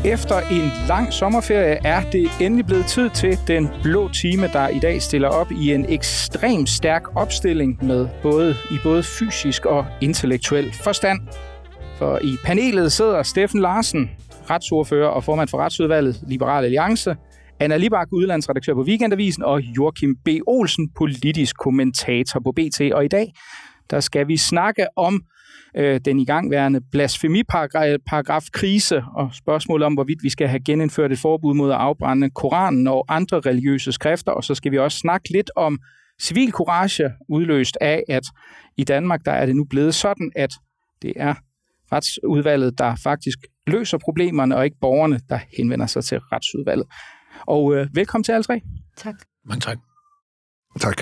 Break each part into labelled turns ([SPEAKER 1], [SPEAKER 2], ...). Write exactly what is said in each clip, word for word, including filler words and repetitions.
[SPEAKER 1] Efter en lang sommerferie er det endelig blevet tid til den blå time, der i dag stiller op i en ekstremt stærk opstilling med både, i både fysisk og intellektuel forstand. For i panelet sidder Steffen Larsen, retsordfører og formand for Retsudvalget, Liberal Alliance, Anna Libak, udlandsredaktør på Weekendavisen, og Joachim B. Olsen, politisk kommentator på B T. Og i dag, der skal vi snakke om øh, den igangværende blasfemiparagraf-krise og spørgsmålet om, hvorvidt vi skal have genindført et forbud mod at afbrænde Koranen og andre religiøse skrifter. Og så skal vi også snakke lidt om civil courage, udløst af, at i Danmark, der er det nu blevet sådan, at det er Retsudvalget, der faktisk løser problemerne, og ikke borgerne, der henvender sig til Retsudvalget. Og øh, velkommen til alle tre.
[SPEAKER 2] Tak.
[SPEAKER 3] Mange tak.
[SPEAKER 4] Tak.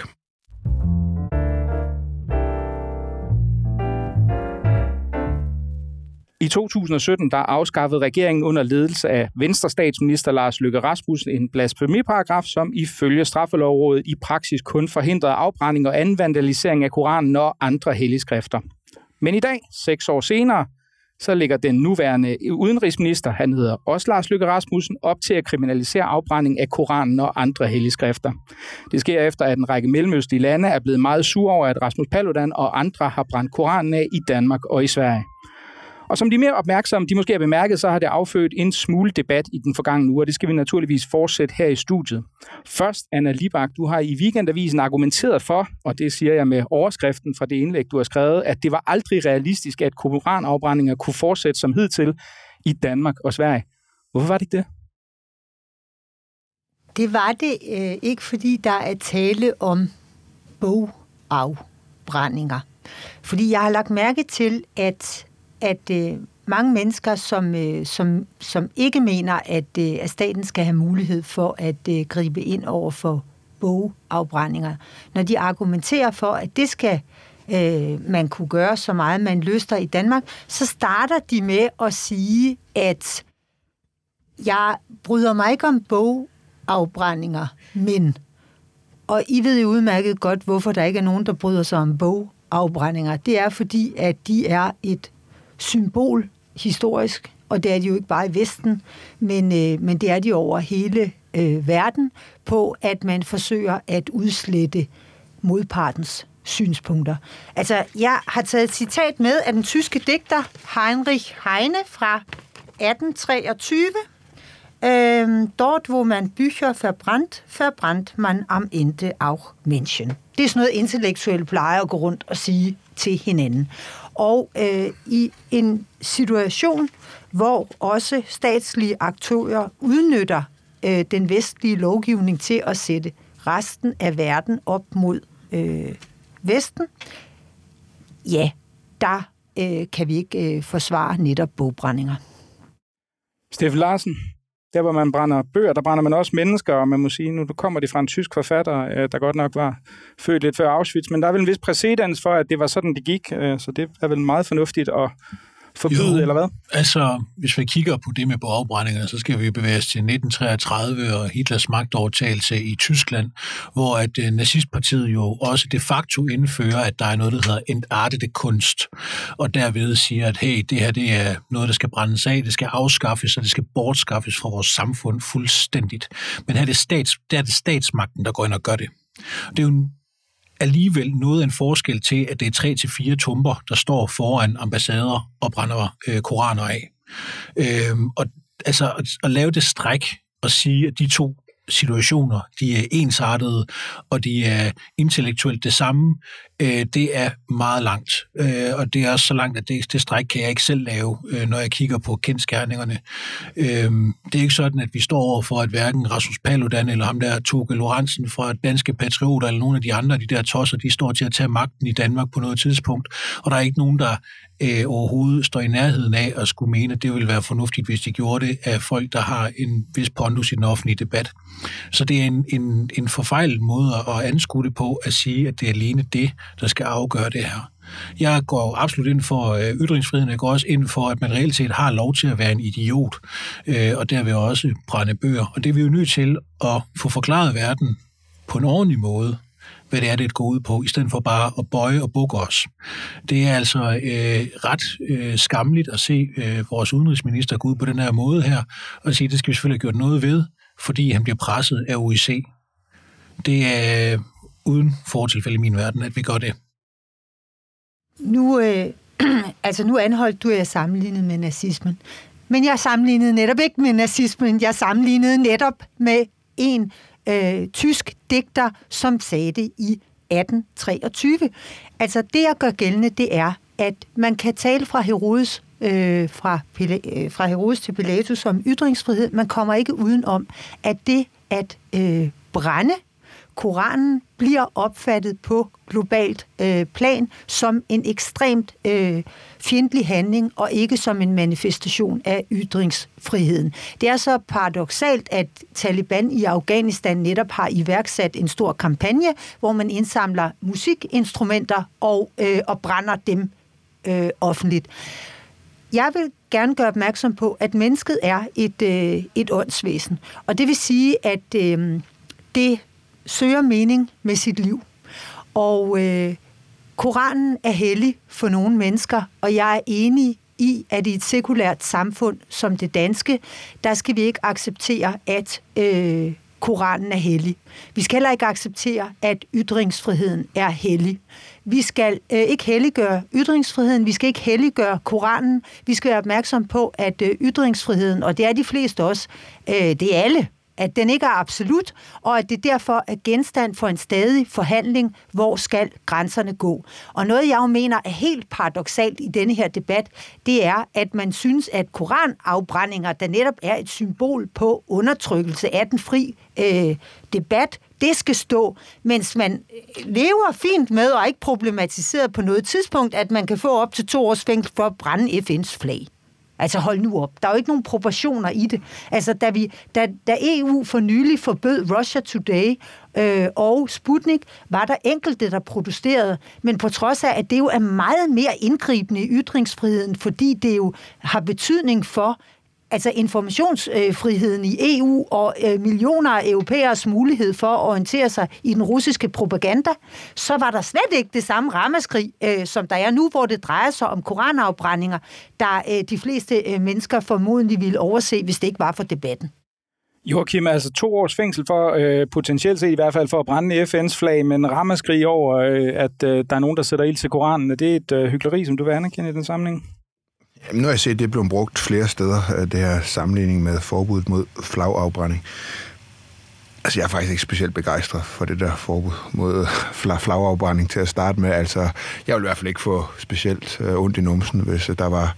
[SPEAKER 1] I to tusind og sytten der afskaffede regeringen under ledelse af Venstre statsminister Lars Løkke Rasmussen en blasfemiparagraf, som ifølge Straffelovrådet i praksis kun forhindrede afbrænding og anden vandalisering af Koranen og andre helligskrifter. Men i dag, seks år senere, så ligger den nuværende udenrigsminister, han hedder også Lars Løkke Rasmussen, op til at kriminalisere afbrænding af Koranen og andre helligskrifter. Det sker efter, at en række mellemøstlige lande er blevet meget sure over, at Rasmus Paludan og andre har brændt Koranen af i Danmark og i Sverige. Og som de mere opmærksomme, de måske har bemærket, så har det affødt en smule debat i den forgangne uge, og det skal vi naturligvis fortsætte her i studiet. Først, Anna Libak, du har i Weekendavisen argumenteret for, og det siger jeg med overskriften fra det indlæg, du har skrevet, at det var aldrig realistisk, at koranafbrændinger kunne fortsætte som hidtil i Danmark og Sverige. Hvorfor var det ikke det?
[SPEAKER 2] Det var det øh, ikke, fordi der er tale om bogafbrændinger. Fordi jeg har lagt mærke til, at at øh, mange mennesker, som, øh, som, som ikke mener, at, øh, at staten skal have mulighed for at øh, gribe ind over for bogafbrændinger, når de argumenterer for, at det skal øh, man kunne gøre så meget, man lyster i Danmark, så starter de med at sige, at jeg bryder mig ikke om bogafbrændinger, men, og I ved jo udmærket godt, hvorfor der ikke er nogen, der bryder sig om bogafbrændinger. Det er fordi, at de er et symbol historisk, og det er de jo ikke bare i Vesten, men, øh, men det er de over hele øh, verden, på at man forsøger at udslette modpartens synspunkter. Altså, jeg har taget et citat med af den tyske digter Heinrich Heine fra atten treogtyve. Ähm, dort, wo man Bücher verbrannt, verbrannt man am Ende auch Menschen. Det er sådan noget, intellektuelle plejer at gå rundt og sige til hinanden. Og øh, i en situation, hvor også statslige aktører udnytter øh, den vestlige lovgivning til at sætte resten af verden op mod øh, Vesten, ja, der øh, kan vi ikke øh, forsvare netop bogbrændinger.
[SPEAKER 1] Steffen Larsen, der hvor man brænder bøger, der brænder man også mennesker, og man må sige, nu kommer det fra en tysk forfatter, der godt nok var født lidt før Auschwitz, men der er vel en vis præcedens for, at det var sådan, det gik, så det er vel meget fornuftigt at forbyde, jo, eller hvad?
[SPEAKER 3] Altså, hvis vi kigger på det med bogafbrændinger, så skal vi bevæge os til nitten treogtredive og Hitlers magtovertagelse i Tyskland, hvor at uh, nazistpartiet jo også de facto indfører, at der er noget, der hedder entartete kunst, og derved siger, at hey, det her det er noget, der skal brændes af, det skal afskaffes, og det skal bortskaffes fra vores samfund fuldstændigt. Men her er det, stats, der er det statsmagten, der går ind og gør det. Det er jo en alligevel noget af en forskel til, at det er tre til fire tumper, der står foran ambassader og brænder øh, koraner af. Øhm, og altså at, at lave det stræk og sige, at de to situationer, de er ensartede, og de er intellektuelt det samme, øh, det er meget langt. Øh, og det er også så langt, at det, det stræk kan jeg ikke selv lave, øh, når jeg kigger på kendsgerningerne. Øh, det er ikke sådan, at vi står over for, at hverken Rasmus Paludan eller ham der Toke Lorentzen fra Danske Patrioter eller nogle af de andre, de der tosser, de står til at tage magten i Danmark på noget tidspunkt, og der er ikke nogen, der øh, overhovedet står i nærheden af at skulle mene, at det ville være fornuftigt, hvis de gjorde det af folk, der har en vis pondus i den offentlige debat. Så det er en, en, en forfejlet måde at anskue det på, at sige, at det er alene det, der skal afgøre det her. Jeg går absolut ind for ytringsfriheden, jeg går også ind for, at man reelt set har lov til at være en idiot, og derved også brænde bøger. Og det er vi jo nødt til at få forklaret verden på en ordentlig måde, hvad det er, det går ud på, i stedet for bare at bøje og bukke os. Det er altså øh, ret øh, skamligt at se øh, vores udenrigsminister gå ud på den her måde her, og sige, at det skal vi selvfølgelig have gjort noget ved, fordi han bliver presset af O I C. Det er uden fortilfælde i min verden, at vi gør det.
[SPEAKER 2] Nu, øh, altså nu anholdt du, at jeg sammenlignede med nazismen. Men jeg sammenlignede netop ikke med nazismen. Jeg sammenlignede netop med en øh, tysk digter, som sagde det i atten treogtyve. Altså det, jeg gør gældende, det er, at man kan tale fra Herodes, øh, fra, øh, fra Herodes til Pilatus om ytringsfrihed. Man kommer ikke udenom, at det at øh, brænde Koranen bliver opfattet på globalt øh, plan som en ekstremt øh, fjendtlig handling, og ikke som en manifestation af ytringsfriheden. Det er så paradoksalt, at Taliban i Afghanistan netop har iværksat en stor kampagne, hvor man indsamler musikinstrumenter og, øh, og brænder dem øh, offentligt. Jeg vil gerne gøre opmærksom på, at mennesket er et, øh, et åndsvæsen, og det vil sige, at øh, det søger mening med sit liv. Og øh, Koranen er hellig for nogle mennesker, og jeg er enig i, at i et sekulært samfund som det danske, der skal vi ikke acceptere, at øh, Koranen er hellig. Vi skal heller ikke acceptere, at ytringsfriheden er hellig. Vi skal øh, ikke helliggøre ytringsfriheden, vi skal ikke helliggøre Koranen. Vi skal være opmærksom på, at øh, ytringsfriheden, og det er de fleste også, øh, det er alle, at den ikke er absolut, og at det derfor er genstand for en stadig forhandling, hvor skal grænserne gå. Og noget, jeg jo mener er helt paradoksalt i denne her debat, det er, at man synes, at koranafbrændinger, der netop er et symbol på undertrykkelse af den fri øh, debat, det skal stå, mens man lever fint med og ikke problematiseret på noget tidspunkt, at man kan få op til to års fængsel for at brænde F N's flag. Altså hold nu op. Der er jo ikke nogen proportioner i det. Altså da, vi, da, da E U for nylig forbød Russia Today øh, og Sputnik, var der enkelte, der protesterede. Men på trods af, at det jo er meget mere indgribende i ytringsfriheden, fordi det jo har betydning for altså informationsfriheden i E U og øh, millioner af europæers mulighed for at orientere sig i den russiske propaganda, så var der slet ikke det samme ramaskrig, øh, som der er nu, hvor det drejer sig om koranafbrændinger, der øh, de fleste øh, mennesker formodentlig ville overse, hvis det ikke var for debatten.
[SPEAKER 1] Joachim, altså to års fængsel for, øh, potentielt set i hvert fald for at brænde F N's flag, men ramaskrig over, øh, at øh, der er nogen, der sætter ild til Koranen. Er det et øh, hykleri, som du vil anerkende i den sammenhæng?
[SPEAKER 4] Jamen, nu har jeg set, at det er blevet brugt flere steder, det her sammenligning med forbuddet mod flagafbrænding. Altså, jeg er faktisk ikke specielt begejstret for det der forbud mod flagafbrænding til at starte med. Altså, jeg vil i hvert fald ikke få specielt ondt i numsen, hvis der var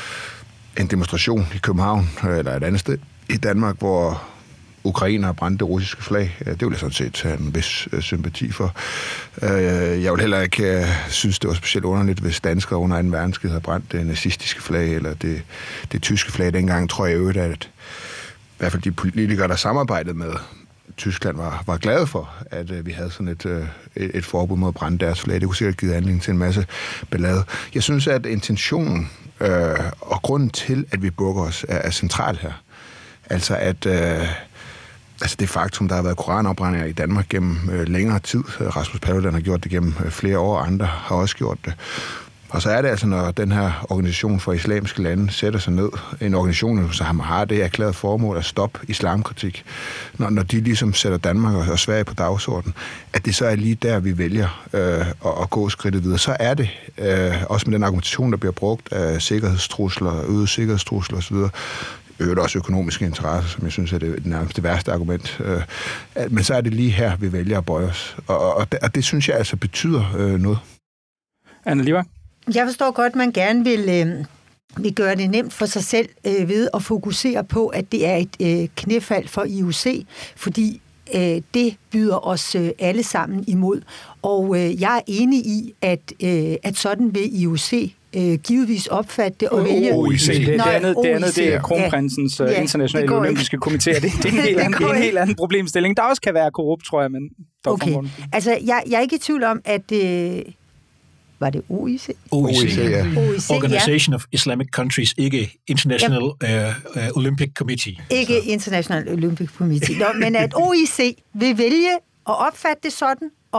[SPEAKER 4] en demonstration i København, eller et andet sted i Danmark, hvor Ukraine har brændt det russiske flag. Det vil jeg sådan set have en vis sympati for. Jeg vil heller ikke synes, det var specielt underligt, hvis danskere under anden verdenskrig havde brændt det nazistiske flag, eller det, det tyske flag. Dengang tror jeg øvrigt, at i hvert fald de politikere, der samarbejdede med Tyskland, var, var glade for, at vi havde sådan et, et, et forbud mod at brænde deres flag. Det kunne sikkert give anledning til en masse ballade. Jeg synes, at intentionen øh, og grunden til, at vi bukker os, er, er central her. Altså at øh, altså det faktum, der har været koranafbrændinger i Danmark gennem øh, længere tid. Rasmus Paludan har gjort det gennem øh, flere år, og andre har også gjort det. Og så er det altså, når den her organisation for islamiske lande sætter sig ned, en organisation, som har det erklæret formål at stoppe islamkritik, når, når de ligesom sætter Danmark og, og Sverige på dagsordenen, at det så er lige der, vi vælger øh, at, at gå skridtet videre. Så er det, øh, også med den argumentation, der bliver brugt af sikkerhedstrusler, øget sikkerhedstrusler osv., øvrigt også økonomiske interesser, som jeg synes er det nærmest det værste argument. Men så er det lige her, vi vælger at bøje os. Og, og, det, og det synes jeg altså betyder øh, noget.
[SPEAKER 1] Anne Liva? Jeg
[SPEAKER 2] forstår godt, at man gerne vil, øh, vil gøre det nemt for sig selv øh, ved at fokusere på, at det er et øh, knæfald for I O C, fordi øh, det byder os øh, alle sammen imod. Og øh, jeg er enig i, at, øh, at sådan vil I O C Øh, givetvis opfatte det og vælge...
[SPEAKER 1] O I C. Det, det, andet, det andet, det er Kronprinsens ja, internationale ja, olympiske komité. Det, det, er en helt anden, det er en helt anden problemstilling. Der også kan være korrupt, tror jeg, men...
[SPEAKER 2] Okay. Altså, jeg, jeg er ikke i tvivl om, at... Øh, var det O I C?
[SPEAKER 3] O I C, ja. O I C, Organization ja. of Islamic Countries, ikke International ja. uh, uh, Olympic Committee.
[SPEAKER 2] Ikke så. International Olympic Committee. Nå, men at O I C vil vælge at opfatte det sådan, og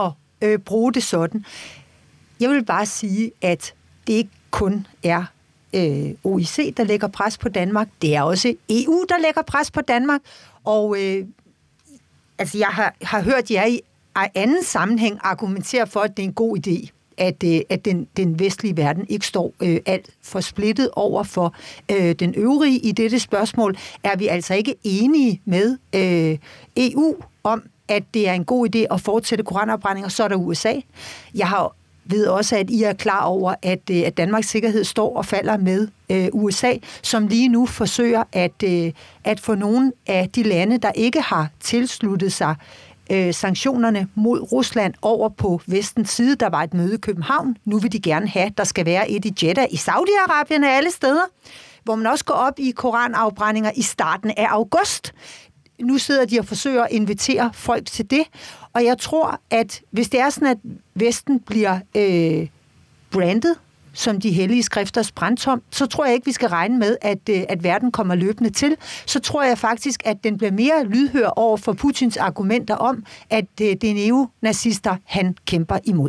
[SPEAKER 2] øh, bruge det sådan. Jeg vil bare sige, at det ikke kun er øh, O I C, der lægger pres på Danmark. Det er også E U, der lægger pres på Danmark. Og øh, altså, jeg har, har hørt jer i anden sammenhæng argumentere for, at det er en god idé, at, øh, at den, den vestlige verden ikke står øh, alt for splittet over for øh, den øvrige. I dette spørgsmål er vi altså ikke enige med øh, E U om, at det er en god idé at fortsætte koranafbrændinger. Så er der U S A. Jeg har ved også, at I er klar over, at, øh, at Danmarks sikkerhed står og falder med øh, U S A, som lige nu forsøger at, øh, at få nogle af de lande, der ikke har tilsluttet sig øh, sanktionerne mod Rusland over på vestens side. Der var et møde i København. Nu vil de gerne have, der skal være et i Jeddah i Saudi-Arabien og alle steder, hvor man også går op i koranafbrændinger i starten af august. Nu sidder de og forsøger at invitere folk til det, og jeg tror, at hvis det er sådan, at Vesten bliver øh, brandet som de hellige skrifters brandtom, så tror jeg ikke, vi skal regne med, at, øh, at verden kommer løbende til. Så tror jeg faktisk, at den bliver mere lydhør over for Putins argumenter om, at øh, det er neonazister, han kæmper imod.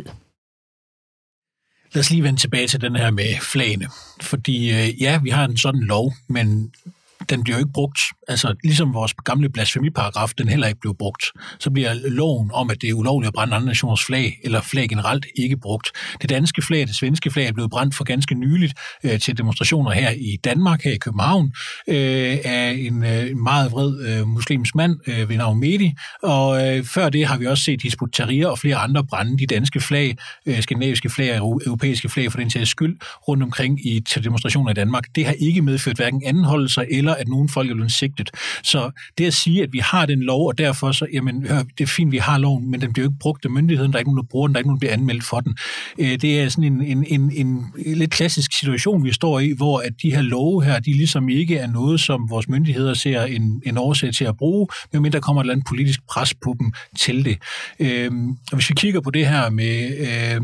[SPEAKER 3] Lad os lige vende tilbage til den her med flagene. Fordi øh, ja, vi har en sådan lov, men den bliver jo ikke brugt. Altså, ligesom vores gamle blasfemiparagraf, den heller ikke blev brugt. Så bliver loven om, at det er ulovligt at brænde andre nationers flag, eller flag generelt, ikke brugt. Det danske flag, det svenske flag, er blevet brændt for ganske nyligt øh, til demonstrationer her i Danmark, her i København, øh, af en øh, meget vred øh, muslimsk mand øh, ved navn Mehdi. Og øh, før det har vi også set Hizb ut-Tahrir og flere andre brænde de danske flag, øh, skandinaviske flag og europæiske flag for den sags skyld, rundt omkring i, til demonstrationer i Danmark. Det har ikke medført hverken anholdelser eller at nogen folk er blevet sigtet. Så det at sige, at vi har den lov, og derfor så, jamen, hør, det er fint, vi har loven, men den bliver jo ikke brugt af myndigheden, der er ikke nogen, der bruger den, der er ikke nogen, der bliver anmeldt for den. Det er sådan en, en, en, en lidt klassisk situation, vi står i, hvor at de her love her, de ligesom ikke er noget, som vores myndigheder ser en, en årsag til at bruge, medmindre der kommer et eller andet politisk pres på dem til det. Øhm, og hvis vi kigger på det her med Øh,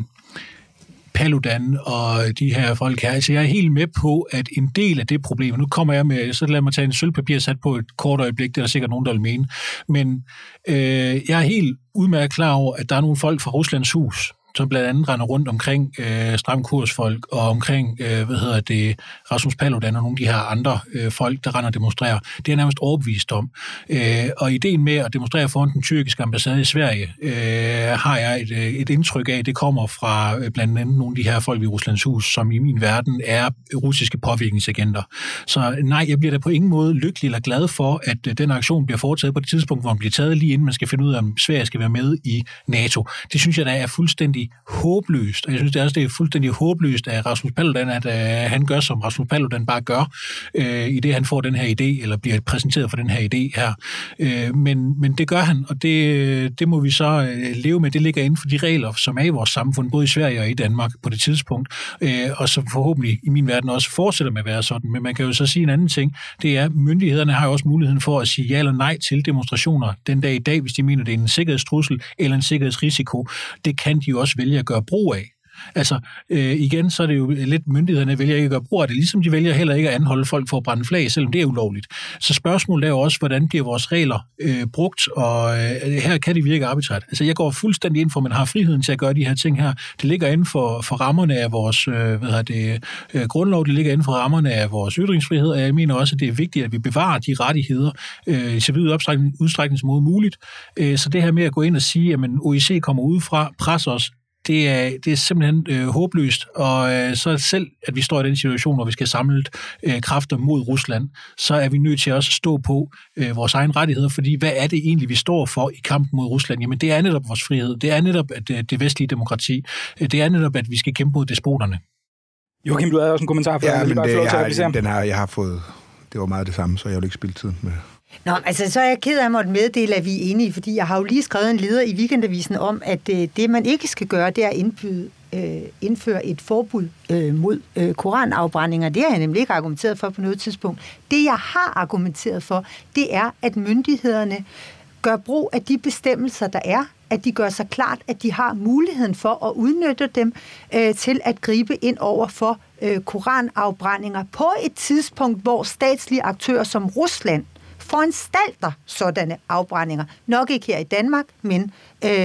[SPEAKER 3] Paludan og de her folk her. Altså, jeg er helt med på, at en del af det problem, nu kommer jeg med, så lad mig tage en sølvpapir sat på et kort øjeblik, det er der sikkert nogen, der vil mene, men øh, jeg er helt udmærket klar over, at der er nogle folk fra Ruslands hus, som blandt andet render rundt omkring øh, stramkursfolk og omkring, øh, hvad hedder det, Rasmus Paludan og nogle af de her andre øh, folk, der render og demonstrerer. Det er jeg nærmest overbevist om. Øh, og ideen med at demonstrere foran den tyrkiske ambassade i Sverige, øh, har jeg et, et indtryk af, det kommer fra øh, blandt andet nogle af de her folk i Ruslands hus, som i min verden er russiske påvirkningsagenter. Så nej, jeg bliver da på ingen måde lykkelig eller glad for, at øh, den aktion bliver foretaget på det tidspunkt, hvor den bliver taget lige inden man skal finde ud af, om Sverige skal være med i NATO. Det synes jeg da er fuldstændig håbløst, og jeg synes det er også det er fuldstændig håbløst af Rasmus Paludan, at øh, han gør, som Rasmus Paludan bare gør, øh, i det han får den her idé, eller bliver præsenteret for den her idé her. Øh, men, men det gør han, og det, det må vi så øh, leve med. Det ligger inden for de regler, som er i vores samfund, både i Sverige og i Danmark på det tidspunkt, øh, og som forhåbentlig i min verden også fortsætter med at være sådan. Men man kan jo så sige en anden ting, det er, at myndighederne har jo også muligheden for at sige ja eller nej til demonstrationer den dag i dag, hvis de mener, det er en sikkerhedstrussel eller en sikkerhedsrisiko. Det kan de jo også vælge at gøre brug af. Altså, øh, igen, så er det jo lidt, myndighederne vælger ikke at gøre brug af det, ligesom de vælger heller ikke at anholde folk for at brænde flag, selvom det er ulovligt. Så spørgsmålet er jo også, hvordan bliver vores regler øh, brugt, og øh, her kan det virke arbitrært. Altså, jeg går fuldstændig ind for, at man har friheden til at gøre de her ting her. Det ligger inden for, for rammerne af vores øh, hvad hedder det, øh, grundlov, det ligger inden for rammerne af vores ytringsfrihed, og jeg mener også, at det er vigtigt, at vi bevarer de rettigheder øh, i så vid udstrækning som muligt. Øh, så det her med at gå ind og sige, at O I C kommer udefra, presser os, Det er, det er simpelthen øh, håbløst, og øh, så selv, at vi står i den situation, hvor vi skal samle øh, kræfter mod Rusland, så er vi nødt til også at stå på øh, vores egne rettigheder, fordi hvad er det egentlig, vi står for i kampen mod Rusland? Jamen, det er netop vores frihed. Det er netop at, øh, det vestlige demokrati. Det er netop, at vi skal kæmpe mod despoterne.
[SPEAKER 1] Joachim, du havde også en kommentar for
[SPEAKER 4] ja,
[SPEAKER 1] den,
[SPEAKER 4] men
[SPEAKER 1] bare
[SPEAKER 4] det,
[SPEAKER 1] få
[SPEAKER 4] jeg,
[SPEAKER 1] til at
[SPEAKER 4] har, den har jeg har fået. Det var meget det samme, så jeg vil ikke spilde tiden med.
[SPEAKER 2] Nå, altså så er jeg ked af at måtte meddele, at vi er enige, fordi jeg har jo lige skrevet en leder i Weekendavisen om, at øh, det, man ikke skal gøre, det er at indbyde, øh, indføre et forbud øh, mod øh, koranafbrændinger. Det har jeg nemlig ikke argumenteret for på noget tidspunkt. Det, jeg har argumenteret for, det er, at myndighederne gør brug af de bestemmelser, der er, at de gør sig klart, at de har muligheden for at udnytte dem øh, til at gribe ind over for øh, koranafbrændinger på et tidspunkt, hvor statslige aktører som Rusland foranstalter sådanne afbrændinger. Nok ikke her i Danmark, men øh,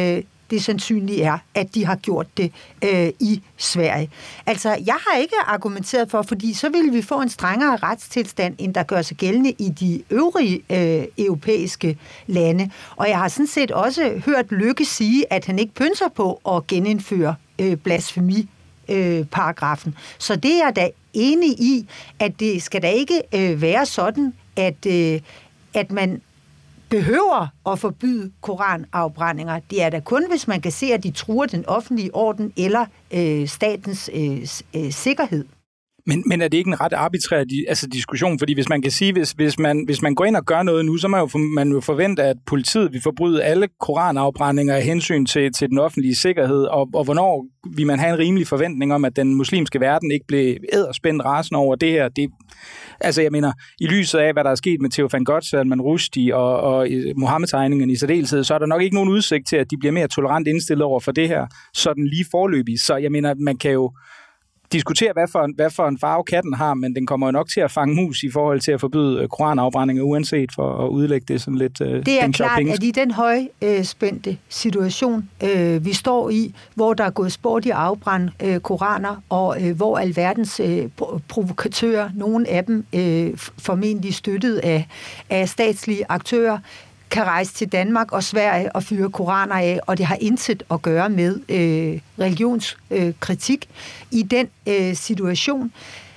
[SPEAKER 2] det sandsynlige er, at de har gjort det øh, i Sverige. Altså, jeg har ikke argumenteret for, fordi så ville vi få en strengere retstilstand, end der gør sig gældende i de øvrige øh, europæiske lande. Og jeg har sådan set også hørt Løkke sige, at han ikke pynser på at genindføre øh, blasfemi Øh, paragrafen. Så det er jeg da enig i, at det skal da ikke øh, være sådan, at, øh, at man behøver at forbyde koranafbrændinger. Det er da kun, hvis man kan se, at de truer den offentlige orden eller øh, statens øh, øh, sikkerhed.
[SPEAKER 1] Men, men er det ikke en ret arbitrær altså, diskussion? Fordi hvis man kan sige, hvis, hvis, man, hvis man går ind og gør noget nu, så må man jo, for, man jo forvente, at politiet vil forbyde alle koranafbrændinger af hensyn til, til den offentlige sikkerhed, og, og hvornår vil man have en rimelig forventning om, at den muslimske verden ikke bliver edderspændt rasende over det her? Det, altså jeg mener, i lyset af, hvad der er sket med Theo van Gogh, Salman Rushdie og, og Mohammed-tegningerne i særdeleshed, så er der nok ikke nogen udsigt til, at de bliver mere tolerant indstillet over for det her, sådan lige forløbig. Så jeg mener, man kan jo diskutere, hvad for, en, hvad for en farve katten har, men den kommer jo nok til at fange mus i forhold til at forbyde koranafbrændinger, uanset for at udlægge det sådan lidt. Øh,
[SPEAKER 2] det er klart, at i den højspændte øh, situation, øh, vi står i, hvor der er gået sport i at afbrænde øh, koraner, og øh, hvor alverdens øh, provokatører, nogle af dem øh, formentlig støttet af, af statslige aktører, kan rejse til Danmark og Sverige og fyre koraner af, og det har intet at gøre med øh, religionskritik. Øh, I den øh, situation,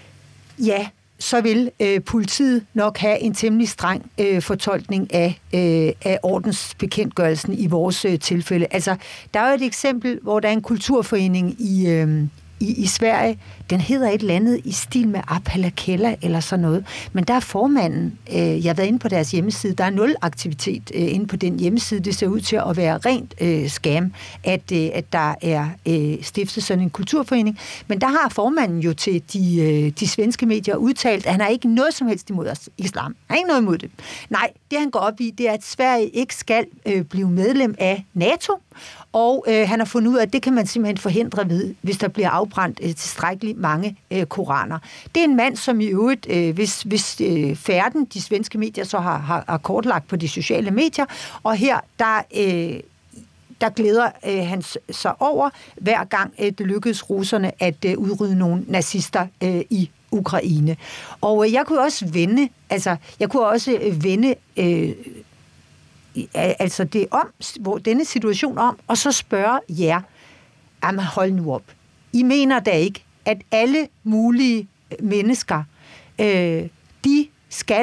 [SPEAKER 2] ja, så vil øh, politiet nok have en temmelig streng øh, fortolkning af, øh, af ordensbekendtgørelsen i vores øh, tilfælde. Altså, der er jo et eksempel, hvor der er en kulturforening i... Øh, I, i Sverige, den hedder et eller andet i stil med Apalakella eller sådan noget, men der er formanden, øh, jeg har været inde på deres hjemmeside, der er nul aktivitet øh, inde på den hjemmeside, det ser ud til at være rent øh, scam, at, øh, at der er øh, stiftet sådan en kulturforening, men der har formanden jo til de, øh, de svenske medier udtalt, at han har ikke noget som helst imod islam. Han har ikke noget imod det. Nej, det han går op i, det er, at Sverige ikke skal øh, blive medlem af NATO, og øh, han har fundet ud af, at det kan man simpelthen forhindre ved, hvis der bliver afbrændt øh, tilstrækkeligt mange øh, koraner. Det er en mand, som i øvrigt, øh, hvis, hvis øh, færden, de svenske medier, så har, har, har kortlagt på de sociale medier, og her, der, øh, der glæder øh, han sig over, hver gang øh, det lykkedes russerne at øh, udrydde nogle nazister øh, i Ukraine. Og øh, jeg kunne også vende, altså, jeg kunne også øh, vende... Øh, altså det om, hvor denne situation om, og så spørge jer, jamen hold nu op. I mener da ikke, at alle mulige mennesker, øh, de skal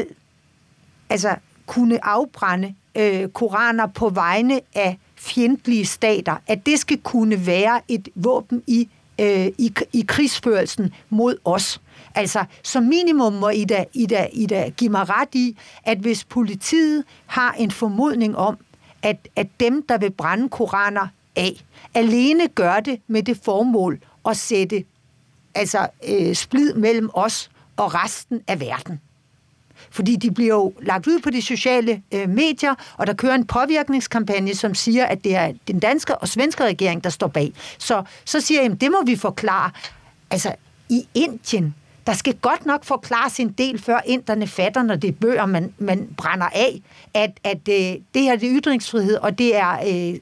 [SPEAKER 2] altså kunne afbrænde øh, koraner på vegne af fjendtlige stater, at det skal kunne være et våben i, øh, i, i krigsførelsen mod os. Altså, som minimum må I da, I, da, I da give mig ret i, at hvis politiet har en formodning om, at, at dem, der vil brænde koraner af, alene gør det med det formål at sætte altså, øh, splid mellem os og resten af verden. Fordi de bliver jo lagt ud på de sociale øh, medier, og der kører en påvirkningskampagne, som siger, at det er den danske og svenske regering, der står bag. Så, så siger jeg, at det må vi forklare. Altså, i Indien, der skal godt nok forklares en del, før inderne fatter, når det er bøger, man, man brænder af, at, at øh, det her det er ytringsfrihed, og det er øh,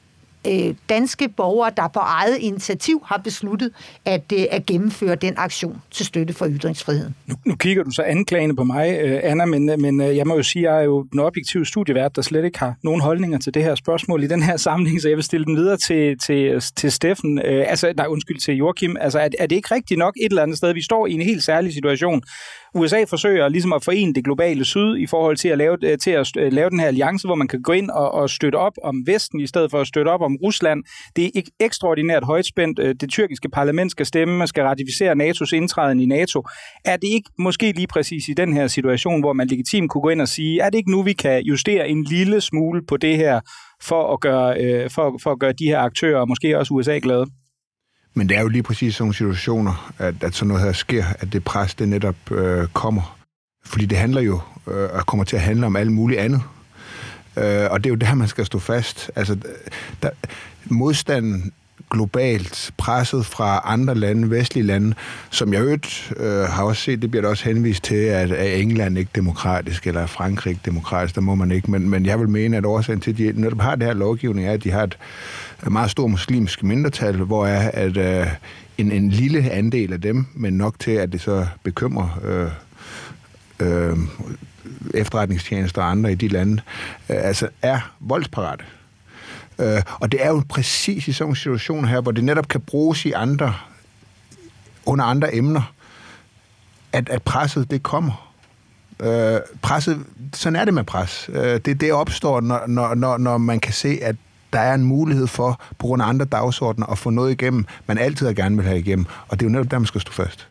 [SPEAKER 2] øh, danske borgere, der på eget initiativ har besluttet at, øh, at gennemføre den aktion til støtte for ytringsfriheden.
[SPEAKER 1] Nu, nu kigger du så anklagende på mig, øh, Anna, men, men øh, jeg må jo sige, at jeg er jo den objektive studievært, der slet ikke har nogen holdninger til det her spørgsmål i den her sammenhæng, så jeg vil stille den videre til, til, til Steffen, øh, altså, nej, undskyld, til Joachim. Altså, er, er det ikke rigtigt nok et eller andet sted? Vi står i en helt særlig situation. U S A forsøger ligesom at forene det globale syd i forhold til at lave, til at lave den her alliance, hvor man kan gå ind og, og støtte op om Vesten, i stedet for at støtte op om Rusland. Det er ikke ekstraordinært højspændt. Det tyrkiske parlament skal stemme, man skal ratificere NATO's indtræden i NATO. Er det ikke måske lige præcis i den her situation, hvor man legitimt kunne gå ind og sige, er det ikke nu, vi kan justere en lille smule på det her, for at gøre, øh, for, for at gøre de her aktører, og måske også U S A, glade?
[SPEAKER 4] Men det er jo lige præcis sådan nogle situationer, at, at sådan noget her sker, at det pres, det netop øh, kommer. Fordi det handler jo, øh, og kommer til at handle om alt muligt andet. Øh, og det er jo der, man skal stå fast. Altså, der, modstanden globalt, presset fra andre lande, vestlige lande, som jeg øvrigt øh, har også set, det bliver der også henvist til, at er England ikke demokratisk, eller er Frankrig ikke demokratisk, der må man ikke, men, men jeg vil mene, at årsagen til, at de netop har det her lovgivning, er, at de har et meget stort muslimsk mindretal, hvor er, at øh, en, en lille andel af dem, men nok til, at det så bekymrer øh, øh, efterretningstjenester og andre i de lande, øh, altså er voldsparate. Øh, og det er jo præcis i sådan en situation her, hvor det netop kan bruges i andre, under andre emner, at, at presset, det kommer. Øh, presset, sådan er det med pres. Øh, det, det opstår, når, når, når, når man kan se, at der er en mulighed for, på grund af andre dagsordner, at få noget igennem, man altid gerne vil have igennem. Og det er jo netop der, man skal stå fast.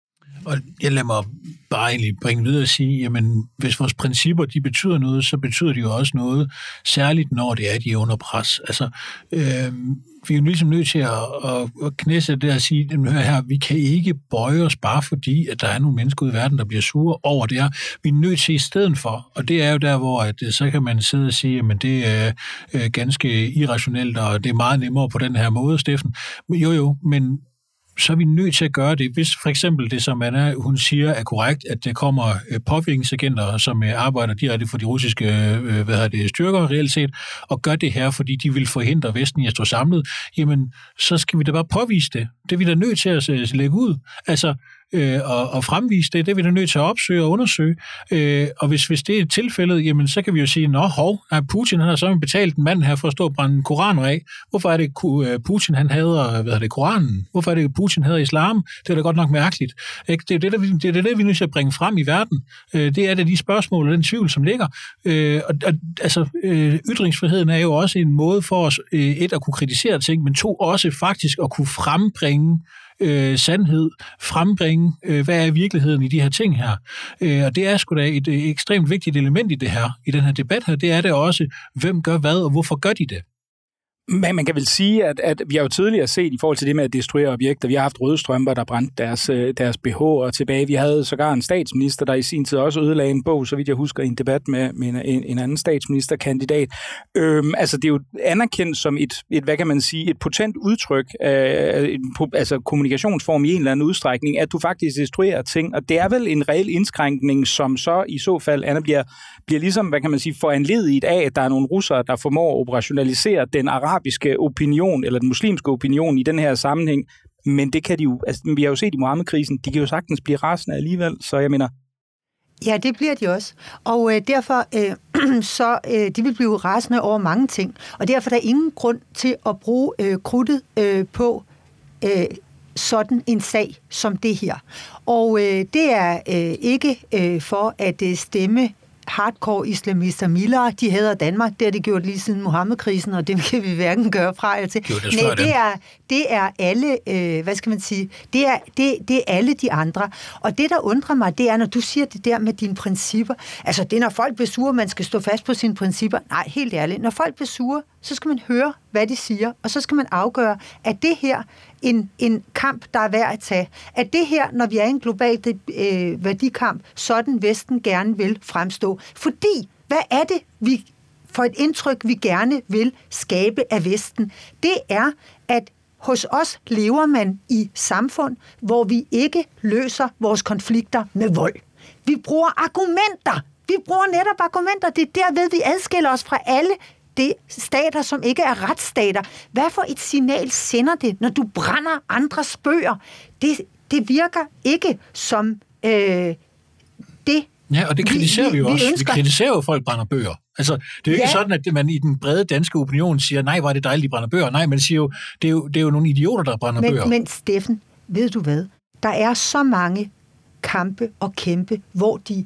[SPEAKER 3] Og jeg lader mig bare egentlig bringe videre og sige, jamen, hvis vores principper, de betyder noget, så betyder de jo også noget, særligt når det er, de er under pres. Altså, øh, vi er jo ligesom nødt til at, at, at knæse det og sige, hør her, vi kan ikke bøje os bare fordi, at der er nogle mennesker ude i verden, der bliver sure over det her. Vi er nødt til i stedet for, og det er jo der, hvor at, så kan man sidde og sige, at det er øh, ganske irrationelt, og det er meget nemmere på den her måde, Steffen. Jo jo, men så er vi nødt til at gøre det. Hvis for eksempel det, som Anna, hun siger, er korrekt, at der kommer påvirkningsagenter, som arbejder direkte for de russiske hvad hedder det, styrker reelt set, og gør det her, fordi de vil forhindre Vesten i at stå samlet, jamen, så skal vi da bare påvise det. Det er vi da nødt til at lægge ud. Altså, øh, og, og fremvise det. Det er vi da nødt til at opsøge og undersøge. Øh, og hvis, hvis det er tilfældet, jamen, så kan vi jo sige, nå, hov, Putin han har så betalt en mand her for at stå og brænde koraner af. Hvorfor er det Putin, han hader, hvad hedder det, Koranen? Hvorfor er det Putin hader islam? Det er da godt nok mærkeligt. Ikke? Det er det, der, det, er det, vi er nødt til at bringe frem i verden. Øh, det er det de spørgsmål og den tvivl, som ligger. Øh, og, og, altså, øh, ytringsfriheden er jo også en måde for os, øh, et, at kunne kritisere ting, men to, også faktisk at kunne frembringe Øh, sandhed, frembringe, øh, hvad er virkeligheden i de her ting her. Øh, og det er sgu da et, et ekstremt vigtigt element i det her, i den her debat her, det er det også, hvem gør hvad, og hvorfor gør de det?
[SPEAKER 1] Men man kan vel sige, at, at vi har jo tidligere set i forhold til det med at destruere objekter, vi har haft røde strømper, der brændte deres, deres B H'er tilbage. Vi havde sågar en statsminister, der i sin tid også ødelagde en bog, så vidt jeg husker, i en debat med, med en, en anden statsministerkandidat. Øhm, altså det er jo anerkendt som et, et, hvad kan man sige, et potent udtryk, øh, en, altså kommunikationsform i en eller anden udstrækning, at du faktisk destruerer ting, og det er vel en reel indskrænkning, som så i så fald, Anna, bliver, bliver ligesom, hvad kan man sige, foranlediget af, at der er nogle russere, der formår at operationalisere den arabiske opinion, eller den muslimske opinion i den her sammenhæng, men det kan de jo, altså vi har jo set i Muhammed-krisen, de kan jo sagtens blive rasende alligevel, så jeg mener...
[SPEAKER 2] Ja, det bliver de også, og øh, derfor øh, så øh, de vil blive rasende over mange ting, og derfor er der ingen grund til at bruge øh, krudtet øh, på øh, sådan en sag som det her. Og øh, det er øh, ikke øh, for at øh, stemme hardcore islamister mildere, de hader Danmark, det har de gjort lige siden Muhammed-krisen, og det kan vi hverken gøre fra eller til.
[SPEAKER 3] Jo, det,
[SPEAKER 2] Nej, det er, det er alle, øh, hvad skal man sige, det er, det, det er alle de andre. Og det, der undrer mig, det er, når du siger det der med dine principper, altså det er, når folk bliver sure, man skal stå fast på sine principper. Nej, helt ærligt, når folk bliver sure, så skal man høre, hvad de siger, og så skal man afgøre, at det her en, en kamp, der er værd at tage. At det her, når vi er i en global øh, værdikamp, sådan Vesten gerne vil fremstå. Fordi, hvad er det, vi for et indtryk, vi gerne vil skabe af Vesten? Det er, at hos os lever man i samfund, hvor vi ikke løser vores konflikter med vold. Vi bruger argumenter. Vi bruger netop argumenter. Det er derved, vi adskiller os fra alle det stater, som ikke er retsstater. Hvad for et signal sender det, når du brænder andres bøger? Det, det virker ikke som øh, det.
[SPEAKER 3] Ja, og det kritiserer vi, vi jo vi også. Ønsker... Vi kritiserer jo, at folk brænder bøger. Altså, det er jo ikke ja. sådan, at man i den brede danske opinion siger, nej, hvor er det dejligt, de brænder bøger. Nej, man siger jo, det er jo, det er jo nogle idioter, der brænder
[SPEAKER 2] men,
[SPEAKER 3] bøger.
[SPEAKER 2] Men Steffen, ved du hvad? Der er så mange kampe og kæmpe, hvor de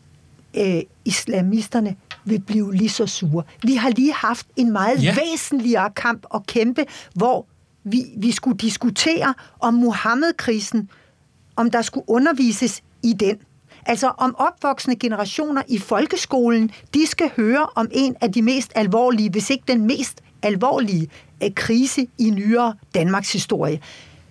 [SPEAKER 2] øh, islamisterne vil blive lige så sure. Vi har lige haft en meget ja. væsentligere kamp og kæmpe, hvor vi, vi skulle diskutere om Muhammed-krisen, om der skulle undervises i den. Altså om opvoksende generationer i folkeskolen, de skal høre om en af de mest alvorlige, hvis ikke den mest alvorlige krise i nyere Danmarks historie.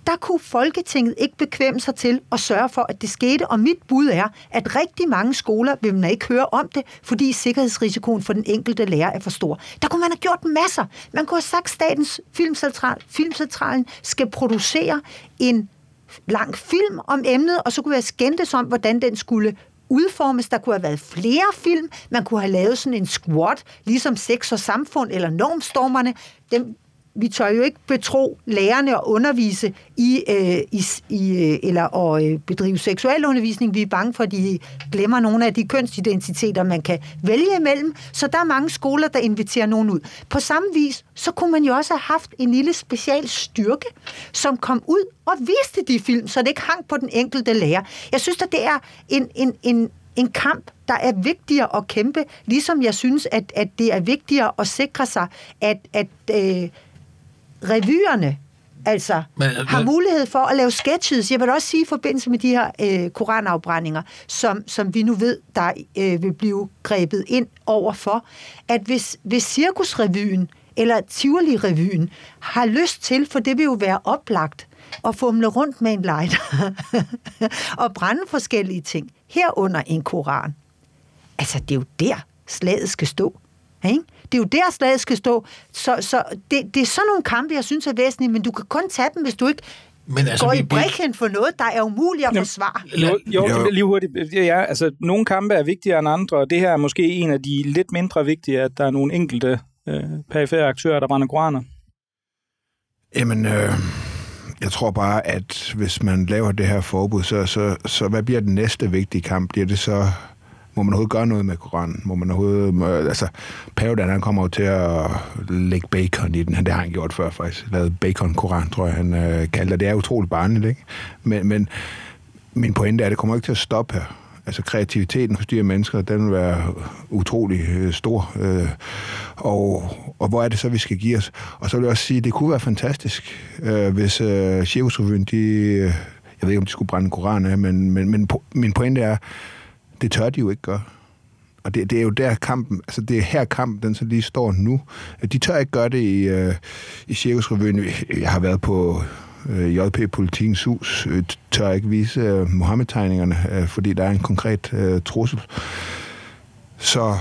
[SPEAKER 2] der kunne Folketinget ikke bekvemme sig til at sørge for, at det skete. Og mit bud er, at rigtig mange skoler vil man ikke høre om det, fordi sikkerhedsrisikoen for den enkelte lærer er for stor. Der kunne man have gjort masser. Man kunne have sagt, at Statens Filmcentral, Filmcentralen skal producere en lang film om emnet, og så kunne vi have skændtes om, hvordan den skulle udformes. Der kunne have været flere film. Man kunne have lavet sådan en squad, ligesom Sex og Samfund eller Normstormerne. Dem Vi tør jo ikke betro lærerne og undervise i, øh, i, i eller og, øh, bedrive seksuel undervisning. Vi er bange for, at de glemmer nogle af de kønsidentiteter, man kan vælge imellem. Så der er mange skoler, der inviterer nogen ud. På samme vis, så kunne man jo også have haft en lille special styrke, som kom ud og viste de film, så det ikke hang på den enkelte lærer. Jeg synes, at det er en, en, en En kamp, der er vigtigere at kæmpe, ligesom jeg synes, at, at det er vigtigere at sikre sig, at, at øh, revyerne altså men, har men... mulighed for at lave sketches. Jeg vil også sige i forbindelse med de her øh, koranafbrændinger, som, som vi nu ved, der øh, vil blive grebet ind overfor, at hvis, hvis Cirkusrevyen eller Tivoli-revyen har lyst til, for det vil jo være oplagt, at fumle rundt med en lighter og brænde forskellige ting, herunder en koran. Altså, det er jo der, slaget skal stå. Ikke? Det er jo der, slaget skal stå. Så, så det, det er sådan nogle kampe, jeg synes er væsentlige, men du kan kun tage dem, hvis du ikke men altså, går vi, i brækken for noget, der er umuligt at forsvare.
[SPEAKER 1] Jo, jo, jo. Lige hurtigt. Ja, altså, nogle kampe er vigtigere end andre, og det her er måske en af de lidt mindre vigtige, at der er nogle enkelte øh, perifære aktører, der brænder koraner.
[SPEAKER 4] Jamen, øh... jeg tror bare, at hvis man laver det her forbud, så, så, så hvad bliver den næste vigtige kamp? Bliver det så, må man overhovedet gøre noget med Koranen? Må man overhovedet, må, altså, Pavedan, han kommer jo til at lægge bacon i den. Det har han gjort før, faktisk. Lavet bacon-koran, tror jeg, han øh, kalder det. Det er utroligt barnligt, ikke? Men, men min pointe er, at det kommer ikke til at stoppe her. Altså kreativiteten hos de her mennesker, den vil være utrolig øh, stor. Øh, og, og hvor er det så, vi skal give os? Og så vil jeg også sige, at det kunne være fantastisk, øh, hvis øh, Cirkusrevyen, de, øh, jeg ved ikke, om de skulle brænde Koranen af, men, men, men po- min pointe er, det tør de jo ikke gøre. Og det, det er jo der kampen, altså det er her kampen, den så lige står nu. De tør ikke gøre det i, øh, i Cirkusrevyen. Jeg har været på J P Politikens Hus, tør ikke vise uh, Mohammed-tegningerne, uh, fordi der er en konkret uh, trussel. Så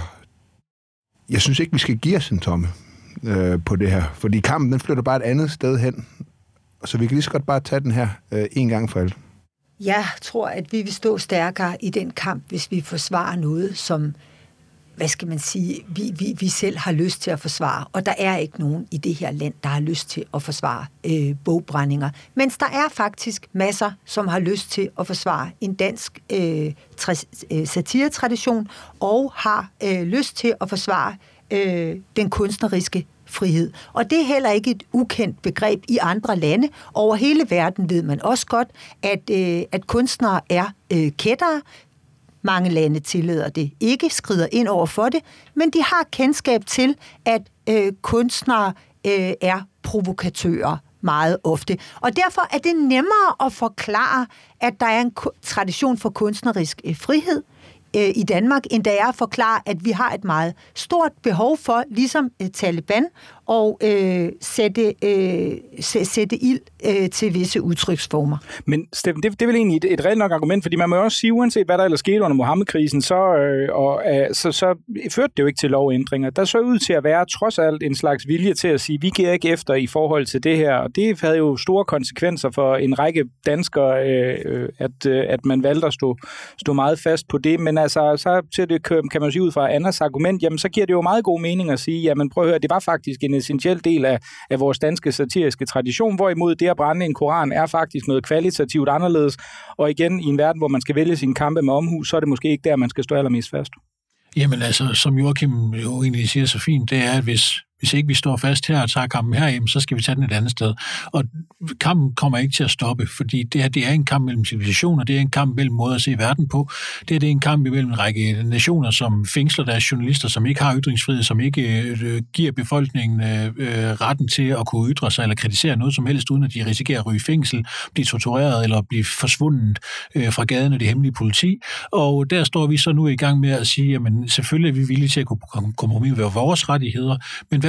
[SPEAKER 4] jeg synes ikke, vi skal give os en tomme uh, på det her, fordi kampen den flytter bare et andet sted hen, så vi kan lige så godt bare tage den her uh, en gang for alle.
[SPEAKER 2] Jeg tror, at vi vil stå stærkere i den kamp, hvis vi forsvarer noget, som hvad skal man sige, vi, vi, vi selv har lyst til at forsvare. Og der er ikke nogen i det her land, der har lyst til at forsvare øh, bogbrændinger. Mens der er faktisk masser, som har lyst til at forsvare en dansk øh, tra- øh, satiretradition, og har øh, lyst til at forsvare øh, den kunstneriske frihed. Og det er heller ikke et ukendt begreb i andre lande. Over hele verden ved man også godt, at, øh, at kunstnere er øh, kættere. Mange lande tillader det ikke, skrider ind over for det, men de har kendskab til, at øh, kunstnere øh, er provokatører meget ofte. Og derfor er det nemmere at forklare, at der er en tradition for kunstnerisk øh, frihed øh, i Danmark, end det er at forklare, at vi har et meget stort behov for, ligesom øh, Taliban, og øh, sætte, øh, sætte ild øh, til visse udtryksformer.
[SPEAKER 1] Men Steffen, det, det er vel egentlig et, et reelt nok argument, fordi man må jo også sige, uanset hvad der ellers skete under Mohammed-krisen, så, øh, og, øh, så, så førte det jo ikke til lovændringer. Der så ud til at være trods alt en slags vilje til at sige, vi giver ikke efter i forhold til det her, og det havde jo store konsekvenser for en række danskere, øh, at, øh, at man valgte at stå, stå meget fast på det, men altså, så til det kan man sige ud fra Annas argument, jamen så giver det jo meget god mening at sige, jamen prøv at høre, det var faktisk en essentiel del af, af vores danske satiriske tradition, hvorimod det at brænde en koran er faktisk noget kvalitativt anderledes, og igen i en verden, hvor man skal vælge sine kampe med omhu, så er det måske ikke der, man skal stå allermest fast.
[SPEAKER 3] Jamen altså, som Joachim jo egentlig siger så fint, det er, at hvis Hvis ikke vi står fast her og tager kampen herhjemme, så skal vi tage den et andet sted. Og kampen kommer ikke til at stoppe, fordi det her det er en kamp mellem civilisationer, det er en kamp mellem måder at se verden på. Det her det er en kamp mellem en række nationer, som fængsler deres journalister, som ikke har ytringsfrihed, som ikke øh, giver befolkningen øh, retten til at kunne ytre sig eller kritisere noget som helst, uden at de risikerer at ryge i fængsel, blive tortureret eller blive forsvundet øh, fra gaden af det hemmelige politi. Og der står vi så nu i gang med at sige, jamen selvfølgelig er vi villige til at kunne kompromis med vores rettigheder, men hvad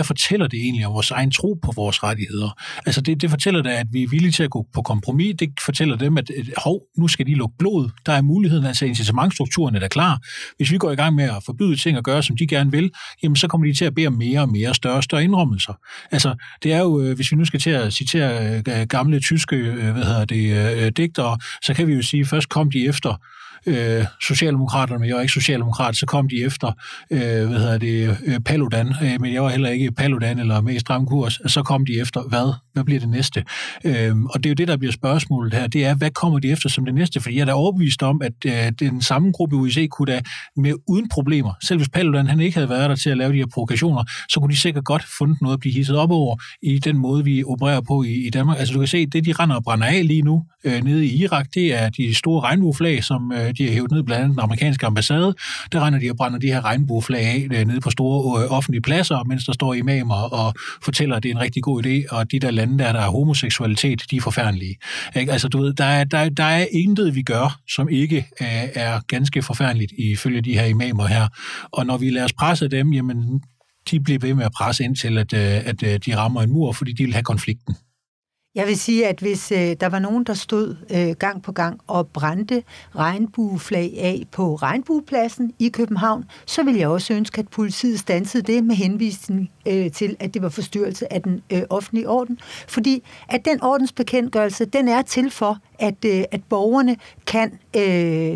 [SPEAKER 3] hvad fortæller det egentlig om vores egen tro på vores rettigheder? Altså det, det fortæller da, at vi er villige til at gå på kompromis. Det fortæller dem, at hov, nu skal de lukke blod. Der er muligheden, altså incitamentstrukturen er der klar. Hvis vi går i gang med at forbyde ting at gøre, som de gerne vil, jamen så kommer de til at bede om mere og mere større og større indrømmelser. Altså det er jo, hvis vi nu skal til at citere gamle tyske, hvad hedder det, digtere, så kan vi jo sige, først kom de efter Øh, Socialdemokraterne, men jeg var ikke socialdemokrat, så kom de efter, øh, hvad hedder det, øh, Paludan, øh, men jeg var heller ikke Paludan eller med i stram kurs, så kom de efter, hvad? Hvad bliver det næste? Øh, og det er jo det, der bliver spørgsmålet her, det er, hvad kommer de efter som det næste? Fordi jeg er da overbevist om, at øh, den samme gruppe U I C kunne da med uden problemer, selv hvis Paludan han ikke havde været der til at lave de her provokationer, så kunne de sikkert godt fundet noget at blive hisset op over i den måde, vi opererer på i, i Danmark. Altså du kan se, det de render og brænder af lige nu øh, nede i Irak, det er de store regnbueflag, som øh, de har hævet ned blandt andet den amerikanske ambassade. Der render de og brænder de her regnbueflag af nede på store øh, offentlige pladser, mens der står imamer og fortæller, at det er en rigtig god idé, og de der lande, der, der er homoseksualitet, de er forfærdelige. Ikke? Altså, du ved, der er, der, der er intet, vi gør, som ikke øh, er ganske forfærdeligt ifølge de her imamer her. Og når vi lader os presse dem, jamen, de bliver ved med at presse ind til, at, øh, at øh, de rammer en mur, fordi de vil have konflikten.
[SPEAKER 2] Jeg vil sige, at hvis øh, der var nogen, der stod øh, gang på gang og brændte regnbueflag af på Regnbuepladsen i København, så ville jeg også ønske, at politiet standsede det med henvisning øh, til, at det var forstyrrelse af den øh, offentlige orden. Fordi at den ordensbekendtgørelse, den er til for, at, øh, at borgerne kan øh,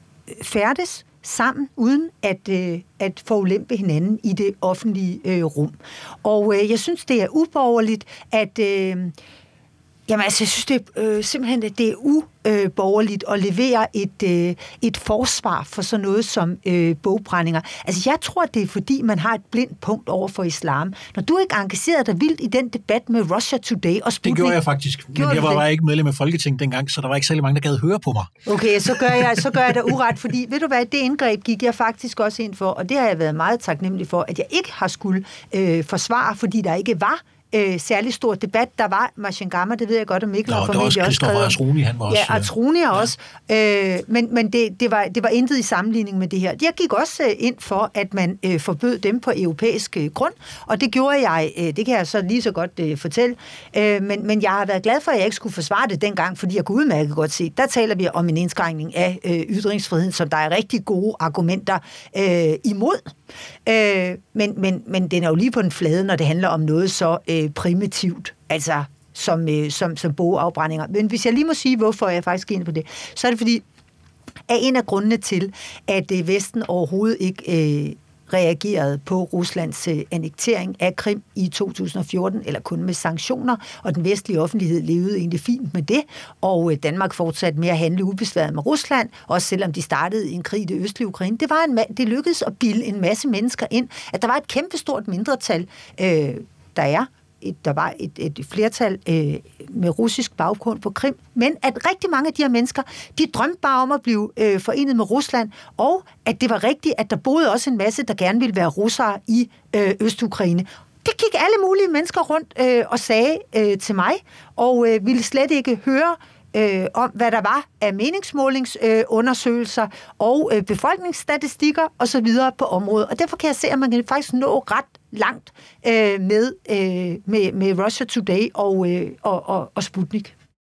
[SPEAKER 2] færdes sammen, uden at, øh, at forulempe hinanden i det offentlige øh, rum. Og øh, jeg synes, det er uborgerligt, at øh, Jamen altså, jeg synes det er, øh, simpelthen, at det er uborgerligt at levere et, øh, et forsvar for sådan noget som øh, bogbrændinger. Altså, jeg tror, det er fordi, man har et blindt punkt over for islam. Når du ikke engagerede dig vildt i den debat med Russia Today og Sputnik...
[SPEAKER 3] Det gjorde jeg faktisk, men jeg var bare ikke medlem af Folketinget dengang, så der var ikke særlig mange, der gad høre på mig.
[SPEAKER 2] Okay, så gør jeg, så gør jeg da uret, fordi ved du hvad, det indgreb gik jeg faktisk også ind for, og det har jeg været meget taknemmelig for, at jeg ikke har skulle øh, forsvare, fordi der ikke var Øh, særlig stor debat. Der var Mashingama, det ved jeg godt, og Mikkel har formentlig også skrevet.
[SPEAKER 3] Nå, det var også Kristoffer Artroni, han var også...
[SPEAKER 2] Ja, Artroni ja. også. Øh, men men det, det, var, det var intet i sammenligning med det her. Jeg gik også øh, ind for, at man øh, forbød dem på europæisk øh, grund, og det gjorde jeg, øh, det kan jeg så lige så godt øh, fortælle, øh, men, men jeg har været glad for, at jeg ikke skulle forsvare det dengang, fordi jeg kunne udmærket godt se, der taler vi om en indskrænkning af øh, ytringsfriheden, som der er rigtig gode argumenter øh, imod. Øh, men, men, men den er jo lige på den flade, når det handler om noget så øh, primitivt, altså som, øh, som, som bogafbrændinger. Men hvis jeg lige må sige, hvorfor jeg faktisk er inde på det, så er det fordi, at en af grundene til, at øh, Vesten overhovedet ikke øh, reagerede på Ruslands øh, annektering af Krim i to tusind og fjorten, eller kun med sanktioner, og den vestlige offentlighed levede egentlig fint med det, og øh, Danmark fortsatte med at handle ubesværet med Rusland, også selvom de startede en krig i det østlige Ukraine. Det, var en ma- det lykkedes at bilde en masse mennesker ind, at der var et kæmpestort mindretal, øh, der er, Et, der var et, et flertal øh, med russisk baggrund på Krim, men at rigtig mange af de her mennesker, de drømte bare om at blive øh, forenet med Rusland, og at det var rigtigt, at der boede også en masse, der gerne ville være russere i øh, Øst-Ukraine. Det gik alle mulige mennesker rundt øh, og sagde øh, til mig, og øh, ville slet ikke høre øh, om, hvad der var af meningsmålingsundersøgelser øh, og øh, befolkningsstatistikker osv. på området. Og derfor kan jeg se, at man kan faktisk nå ret langt øh, med, øh, med, med Russia Today og, øh, og, og, og Sputnik.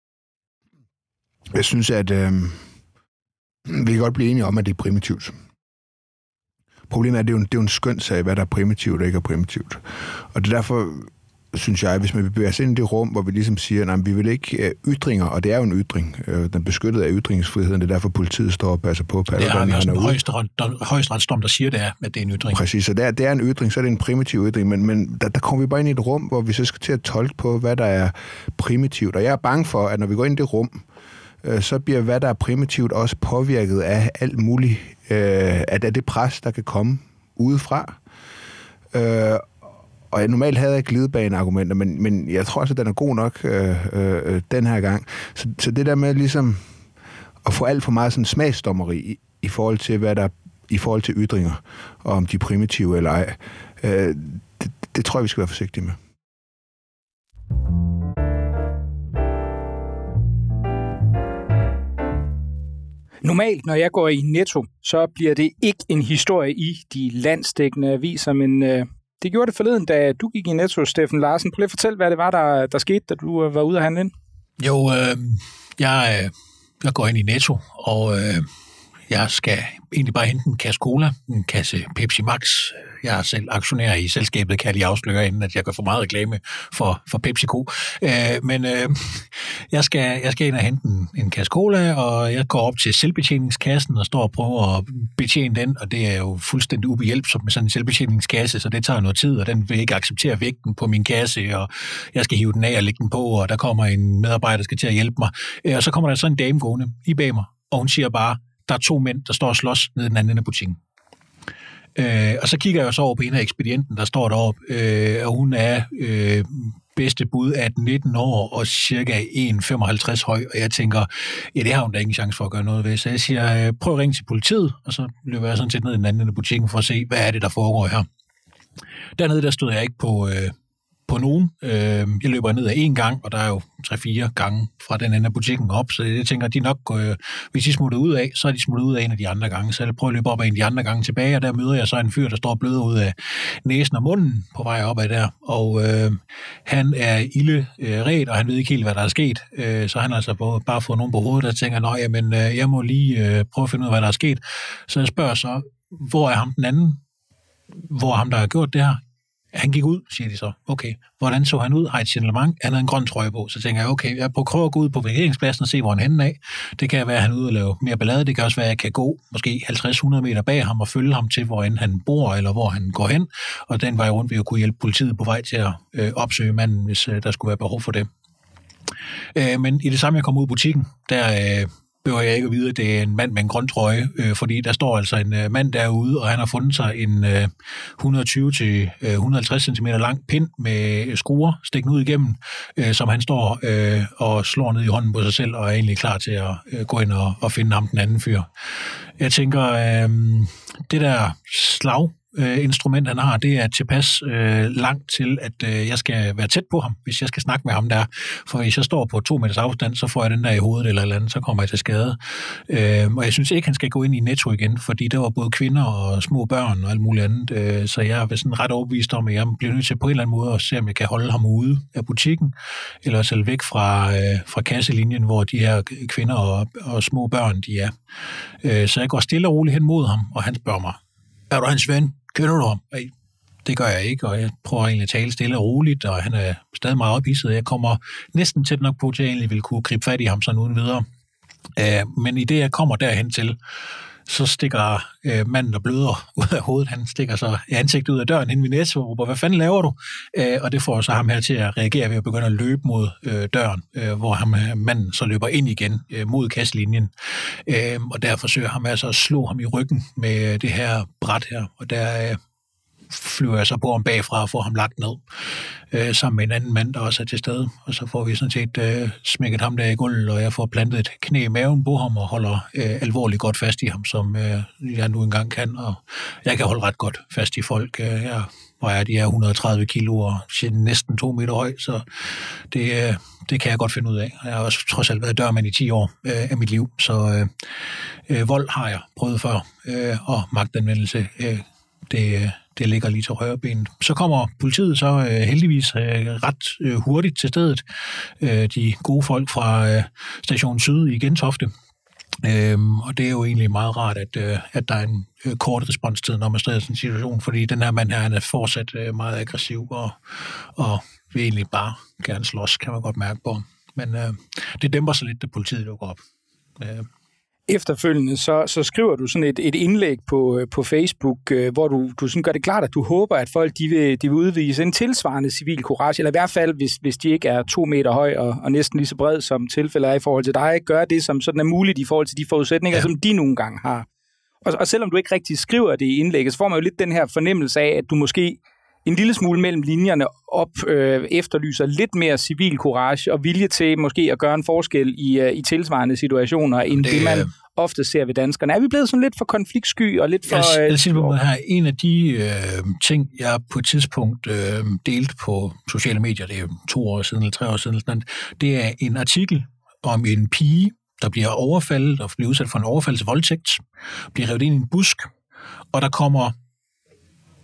[SPEAKER 4] Jeg synes, at øh, vi kan godt blive enige om, at det er primitivt. Problemet er, at det er jo en, det er jo en skøn sag, hvad der er primitivt og ikke er primitivt. Og det er derfor, synes jeg, hvis man bevæger sig ind i det rum, hvor vi ligesom siger, at vi vil ikke uh, ytringer, og det er jo en ytring, uh, den beskyttede af ytringsfriheden, det er derfor politiet står og passer på.
[SPEAKER 3] Det har vi også en højesteretsdom, der siger, det er, at det er en ytring.
[SPEAKER 4] Præcis, så det er, det er en ytring, så er det en primitiv ytring, men, men der, der kommer vi bare ind i et rum, hvor vi så skal til at tolke på, hvad der er primitivt. Og jeg er bange for, at når vi går ind i det rum, uh, så bliver hvad der er primitivt også påvirket af alt muligt, uh, at af det pres, der kan komme udefra. Uh, Og jeg normalt havde jeg glidebaneargumenter, men, men jeg tror også, at den er god nok øh, øh, den her gang. Så, så det der med ligesom at få alt for meget sådan smagsdommeri i, i forhold til, hvad der i forhold til ytringer, og om de er primitive eller ej, øh, det, det tror jeg, vi skal være forsigtige med.
[SPEAKER 1] Normalt, når jeg går i Netto, så bliver det ikke en historie i de landsdækkende aviser, men øh, Det gjorde det forleden, da du gik i Netto, Steffen Larsen. Prøv lige at fortælle, hvad det var, der, der skete, da du var ude at handle ind.
[SPEAKER 3] Jo, øh, jeg, jeg går ind i Netto, og øh, jeg skal egentlig bare hente en kasse cola, en kasse Pepsi Max. Jeg er selv aktionær i selskabet, kan jeg lige afsløre, inden at jeg gør for meget reklame for, for PepsiCo. Øh, men øh, jeg, skal, jeg skal ind og hente en, en kasse cola, og jeg går op til selvbetjeningskassen og står og prøver at betjene den, og det er jo fuldstændig ubehjælpsomt med sådan en selvbetjeningskasse, så det tager noget tid, og den vil ikke acceptere vægten på min kasse, og jeg skal hive den af og lægge den på, og der kommer en medarbejder, der skal til at hjælpe mig. Og så kommer der så en dame gående i bag mig, og hun siger bare, der er to mænd, der står og slås nede i den anden ende af butikken. Øh, og så kigger jeg så over på hende af ekspedienten, der står deroppe, øh, og hun er øh, bedste bud atten nitten år og cirka en komma femoghalvtreds høj, og jeg tænker, ja, det har hun da ingen chance for at gøre noget ved. Så jeg siger, prøv at ringe til politiet, og så løber jeg sådan set ned i den anden ende af butikken for at se, hvad er det, der foregår her. Dernede, der stod jeg ikke på... Øh, på nogen. Jeg løber ned ad en gang, og der er jo tre-fire gange fra den ende af butikken op, så jeg tænker, at de nok, hvis de smutter ud af, så er de smuttet ud af en af de andre gange, så jeg prøver at løbe op ad en af de andre gange tilbage, og der møder jeg så en fyr, der står og bløder ud af næsen og munden på vej op ad der, og øh, han er ilderæd, og han ved ikke helt, hvad der er sket, øh, så han har altså bare fået nogen på hovedet, der tænker, nej, jamen, jeg må lige øh, prøve at finde ud af, hvad der er sket. Så jeg spørger så, hvor er ham den anden? Hvor er ham, der har gjort det her? Han gik ud, siger de så. Okay, hvordan så han ud? Har et signalement? Han havde en grøn trøje på. Så tænker jeg, okay, jeg prøver at gå ud på parkeringspladsen og se, hvor han hænder af. Det kan være, at han er ude og lave mere ballade. Det kan også være, at jeg kan gå måske halvtreds til hundrede meter bag ham og følge ham til, hvor end han bor, eller hvor han går hen. Og den vej rundt vil jo kunne hjælpe politiet på vej til at øh, opsøge manden, hvis øh, der skulle være behov for det. Øh, men i det samme, jeg kom ud i butikken, der... Øh, behøver jeg ikke at vide, at det er en mand med en grøn trøje, øh, fordi der står altså en øh, mand derude, og han har fundet sig en øh, hundrede og tyve til hundrede og halvtreds centimeter lang pind med skruer stikkende ud igennem, øh, som han står øh, og slår ned i hånden på sig selv, og er egentlig klar til at øh, gå ind og, og finde ham den anden fyr. Jeg tænker, øh, det der slag, Øh, instrument, han har, det er tilpas øh, langt til, at øh, jeg skal være tæt på ham, hvis jeg skal snakke med ham der. For hvis jeg står på to meters afstand, så får jeg den der i hovedet eller eller andet, så kommer jeg til skade. Øh, og jeg synes ikke, han skal gå ind i Netto igen, fordi der var både kvinder og små børn og alt muligt andet. Øh, så jeg er sådan ret overbevist om, at jeg bliver nødt til på en eller anden måde at se, om jeg kan holde ham ude af butikken, eller selv væk fra, øh, fra kasselinjen, hvor de her kvinder og, og små børn, de er. Øh, så jeg går stille og roligt hen mod ham, og han spørger mig, er du hans ven? Kender du ham? Ej, det gør jeg ikke, og jeg prøver egentlig at tale stille og roligt, og han er stadig meget ophidset. Jeg kommer næsten tæt nok på, til at jeg egentlig vil kunne gribe fat i ham sådan uden videre. Uh, men i det, jeg kommer derhen til, så stikker uh, manden, der bløder ud af hovedet, han stikker så ansigtet ud af døren hen ved Netto og råber, hvad fanden laver du? Uh, og det får så ham her til at reagere ved at begynde at løbe mod uh, døren, uh, hvor ham, manden så løber ind igen uh, mod kasselinjen. Uh, og der forsøger ham altså at slå ham i ryggen med uh, det her bræt her, og der uh, flyver jeg så på ham bagfra og får ham lagt ned, øh, sammen med en anden mand, der også er til stede. Og så får vi sådan set øh, smækket ham der i gulvet, og jeg får plantet et knæ i maven på ham og holder øh, alvorligt godt fast i ham, som øh, jeg nu engang kan. Og jeg kan holde ret godt fast i folk. Jeg vejer de her et hundrede og tredive kilo og næsten to meter høj, så det, øh, det kan jeg godt finde ud af. Jeg har også trods alt været dørmand i ti år øh, af mit liv, så øh, øh, vold har jeg prøvet før, øh, og magtanvendelse, øh, det Det ligger lige til højre ben. Så kommer politiet så øh, heldigvis øh, ret øh, hurtigt til stedet. Øh, de gode folk fra øh, Station Syd i Gentofte. Øhm, og det er jo egentlig meget rart, at, øh, at der er en øh, kort responstid, når man står i sådan en situation, fordi den her mand her, han er fortsat øh, meget aggressiv, og, og vil egentlig bare gerne slås, kan man godt mærke på. Men øh, det dæmper sig lidt, da politiet lukker op. Øh.
[SPEAKER 1] Efterfølgende, så, så skriver du sådan et, et indlæg på, på Facebook, øh, hvor du, du sådan gør det klart, at du håber, at folk de vil, de vil udvise en tilsvarende civil courage, eller i hvert fald, hvis, hvis de ikke er to meter høj og, og næsten lige så bred, som tilfældet er i forhold til dig, gør det, som sådan er muligt i forhold til de forudsætninger, ja. Som de nogle gange har. Og, og selvom du ikke rigtig skriver det i indlægget, så får man jo lidt den her fornemmelse af, at du måske en lille smule mellem linjerne op øh, efterlyser lidt mere civil courage og vilje til måske at gøre en forskel i, øh, i tilsvarende situationer, end det, det man ofte ser ved danskerne. Er vi blevet sådan lidt for konfliktsky og lidt for...
[SPEAKER 3] Jeg, jeg siger på her, en af de øh, ting, jeg på et tidspunkt øh, delte på sociale medier, det er to år siden eller tre år siden, sådan, det er en artikel om en pige, der bliver overfaldet og bliver udsat for en overfaldsvoldtægt, bliver revet ind i en busk, og der kommer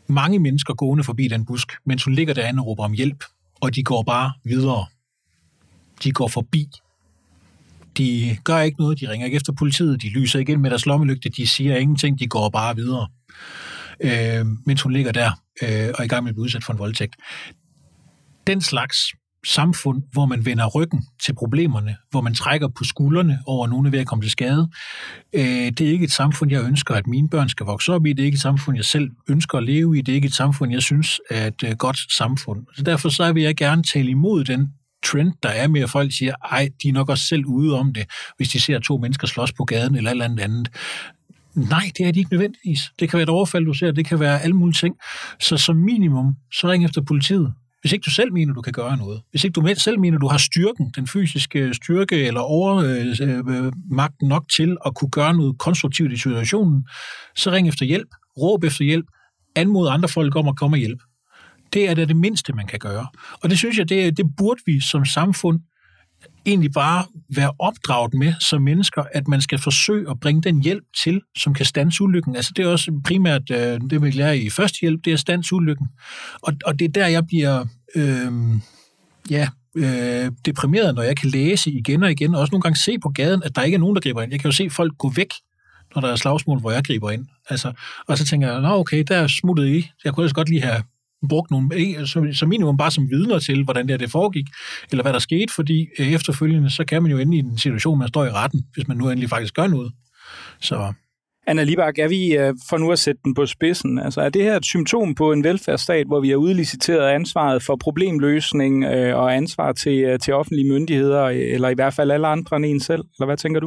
[SPEAKER 3] mange mennesker gående forbi den busk, mens hun ligger derinde og råber om hjælp, og de går bare videre. De går forbi. De gør ikke noget, de ringer ikke efter politiet, de lyser ikke ind med deres lommelygte, de siger ingenting, de går bare videre. Øh, mens hun ligger der øh, og er i gang med at blive udsat for en voldtægt. Den slags samfund, hvor man vender ryggen til problemerne, hvor man trækker på skuldrene over nogen er ved at komme til skade, øh, det er ikke et samfund, jeg ønsker, at mine børn skal vokse op i. Det er ikke et samfund, jeg selv ønsker at leve i. Det er ikke et samfund, jeg synes er et øh, godt samfund. Så derfor så vil jeg gerne tale imod den trend, der er med, at folk siger, ej, de er nok også selv ude om det, hvis de ser to mennesker slås på gaden eller eller andet andet. Nej, det er de ikke nødvendigvis. Det kan være et overfald, du ser, det kan være alle mulige ting. Så som minimum, så ring efter politiet. Hvis ikke du selv mener, du kan gøre noget. Hvis ikke du selv mener, du har styrken, den fysiske styrke eller overmagten nok til at kunne gøre noget konstruktivt i situationen, så ring efter hjælp, råb efter hjælp, anmod andre folk om at komme og hjælpe. Det er det, det mindste, man kan gøre. Og det synes jeg, det, det burde vi som samfund egentlig bare være opdraget med som mennesker, at man skal forsøge at bringe den hjælp til, som kan standse ulykken. Altså det er også primært det, vi lærer i førstehjælp, det er at standse ulykken. Og, og det er der, jeg bliver øh, ja, øh, deprimeret, når jeg kan læse igen og igen, og også nogle gange se på gaden, at der ikke er nogen, der griber ind. Jeg kan jo se folk gå væk, når der er slagsmål, hvor jeg griber ind. Altså, og så tænker jeg, nå okay, der er smuttet i. Jeg kunne også godt lige have brugt nogle, som minimum bare som vidner til, hvordan det, det foregik, eller hvad der skete, fordi efterfølgende, så kan man jo ende i en situation, man står i retten, hvis man nu endelig faktisk gør noget. Så.
[SPEAKER 1] Anna Libak, er vi, for nu at sætte den på spidsen, altså er det her et symptom på en velfærdsstat, hvor vi har udliciteret ansvaret for problemløsning og ansvar til, til offentlige myndigheder, eller i hvert fald alle andre end en selv, eller hvad tænker du?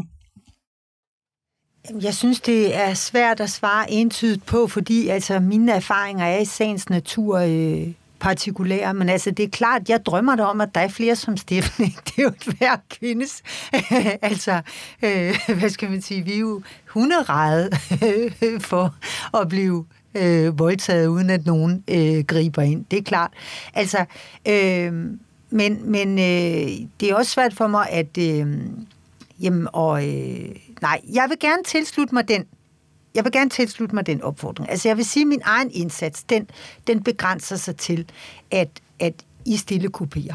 [SPEAKER 2] Jeg synes, det er svært at svare entydigt på, fordi altså, mine erfaringer er i sagens natur øh, partikulære, men altså, det er klart, jeg drømmer da om, at der er flere som Steffen. Det er jo et hver kvindes. altså, øh, hvad skal man sige, vi er jo hunderede for at blive øh, voldtaget, uden at nogen øh, griber ind. Det er klart. Altså, øh, men, men øh, det er også svært for mig, at øh, jamen, og øh, nej, jeg vil gerne tilslutte mig den. Jeg vil gerne tilslutte mig den opfordring. Altså, jeg vil sige, at min egen indsats, den, den begrænser sig til, at, at I stille kopierer.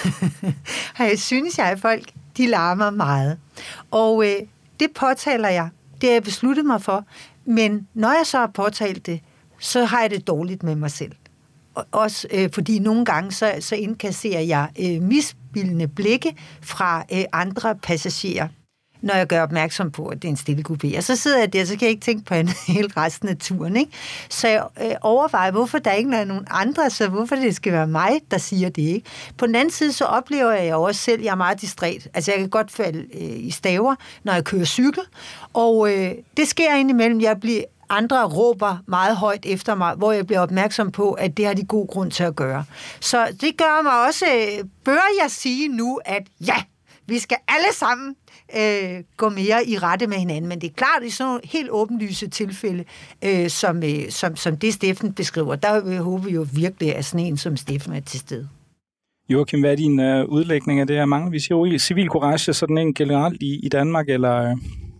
[SPEAKER 2] Og jeg synes, jeg, at folk, de larmer meget. Og øh, det påtaler jeg. Det har jeg besluttet mig for. Men når jeg så har påtalt det, så har jeg det dårligt med mig selv. Også øh, fordi nogle gange, så, så indkasserer jeg øh, misbildende blikke fra øh, andre passagerer, når jeg gør opmærksom på, at det er en stille kupé. Og så sidder jeg der, så kan jeg ikke tænke på andet hele resten af turen, ikke? Så jeg øh, overvejer, hvorfor der ikke er nogen andre, så hvorfor det skal være mig, der siger det, ikke? På den anden side, så oplever jeg også selv, at jeg er meget distræt. Altså, jeg kan godt falde øh, i staver, når jeg kører cykel, og øh, det sker indimellem, jeg bliver andre råber meget højt efter mig, hvor jeg bliver opmærksom på, at det har de god grund til at gøre. Så det gør mig også, øh, bør jeg sige nu, at ja, vi skal alle sammen øh, gå mere i rette med hinanden. Men det er klart, i sådan nogle helt åbenlyse tilfælde, øh, som, øh, som, som det Steffen beskriver, der håber vi jo virkelig, at sådan en som Steffen er til stede.
[SPEAKER 1] Joachim, hvad er din øh, udlægning af det her? Mangler vi jo civil courage sådan en generelt i, i Danmark, eller...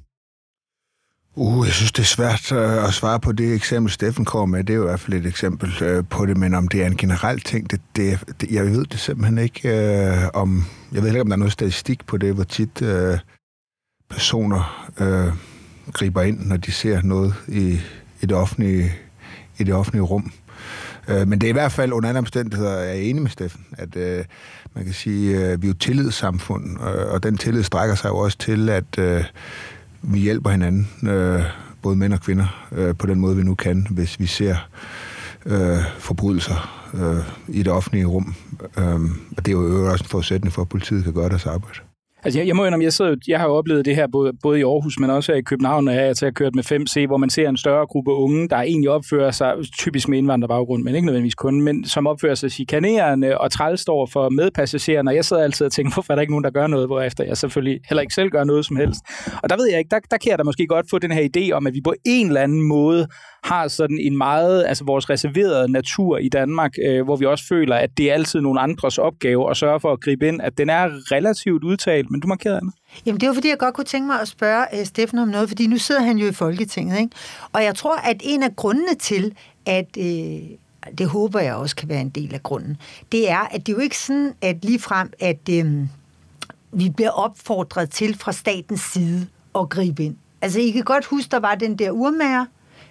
[SPEAKER 4] Uh, jeg synes, det er svært øh, at svare på det eksempel, Steffen kommer med. Det er jo i hvert fald et eksempel øh, på det, men om det er en generel ting, det, det, det, jeg ved det simpelthen ikke. Øh, om, jeg ved ikke, om der er noget statistik på det, hvor tit øh, personer øh, griber ind, når de ser noget i, i, det, offentlige, i det offentlige rum. Øh, men det er i hvert fald under andre omstændigheder, jeg er enig med Steffen, at øh, man kan sige, øh, vi er jo et tillidssamfund, øh, og den tillid strækker sig jo også til, at øh, vi hjælper hinanden, øh, både mænd og kvinder, øh, på den måde, vi nu kan, hvis vi ser øh, forbrydelser øh, i det offentlige rum. Øh, og det er jo også en forudsætning for, at politiet kan gøre deres arbejde.
[SPEAKER 1] Altså, jeg, jeg må indrømme, jeg, sidder, jeg har jo oplevet det her både, både i Aarhus, men også her i København, når jeg har kørt med fem C, hvor man ser en større gruppe unge, der egentlig opfører sig, typisk med indvandrerbaggrund, men ikke nødvendigvis kun, men som opfører sig chikanerende og træls over for medpassagererne. Og jeg sidder altid og tænker, hvorfor er der ikke nogen, der gør noget, hvorefter jeg selvfølgelig heller ikke selv gør noget som helst. Og der ved jeg ikke, der, der kan jeg da måske godt få den her idé om, at vi på en eller anden måde har sådan en meget, altså vores reserverede natur i Danmark, øh, hvor vi også føler, at det er altid nogle andres opgave at sørge for at gribe ind, at den er relativt udtalt, men du markerede, Anna.
[SPEAKER 2] Jamen det var fordi, jeg godt kunne tænke mig at spørge uh, Steffen om noget, fordi nu sidder han jo i Folketinget, ikke? Og jeg tror, at en af grundene til, at, øh, det håber jeg også kan være en del af grunden, det er, at det er jo ikke sådan, at ligefrem, at øh, vi bliver opfordret til fra statens side at gribe ind. Altså, I kan godt huske, der var den der urmager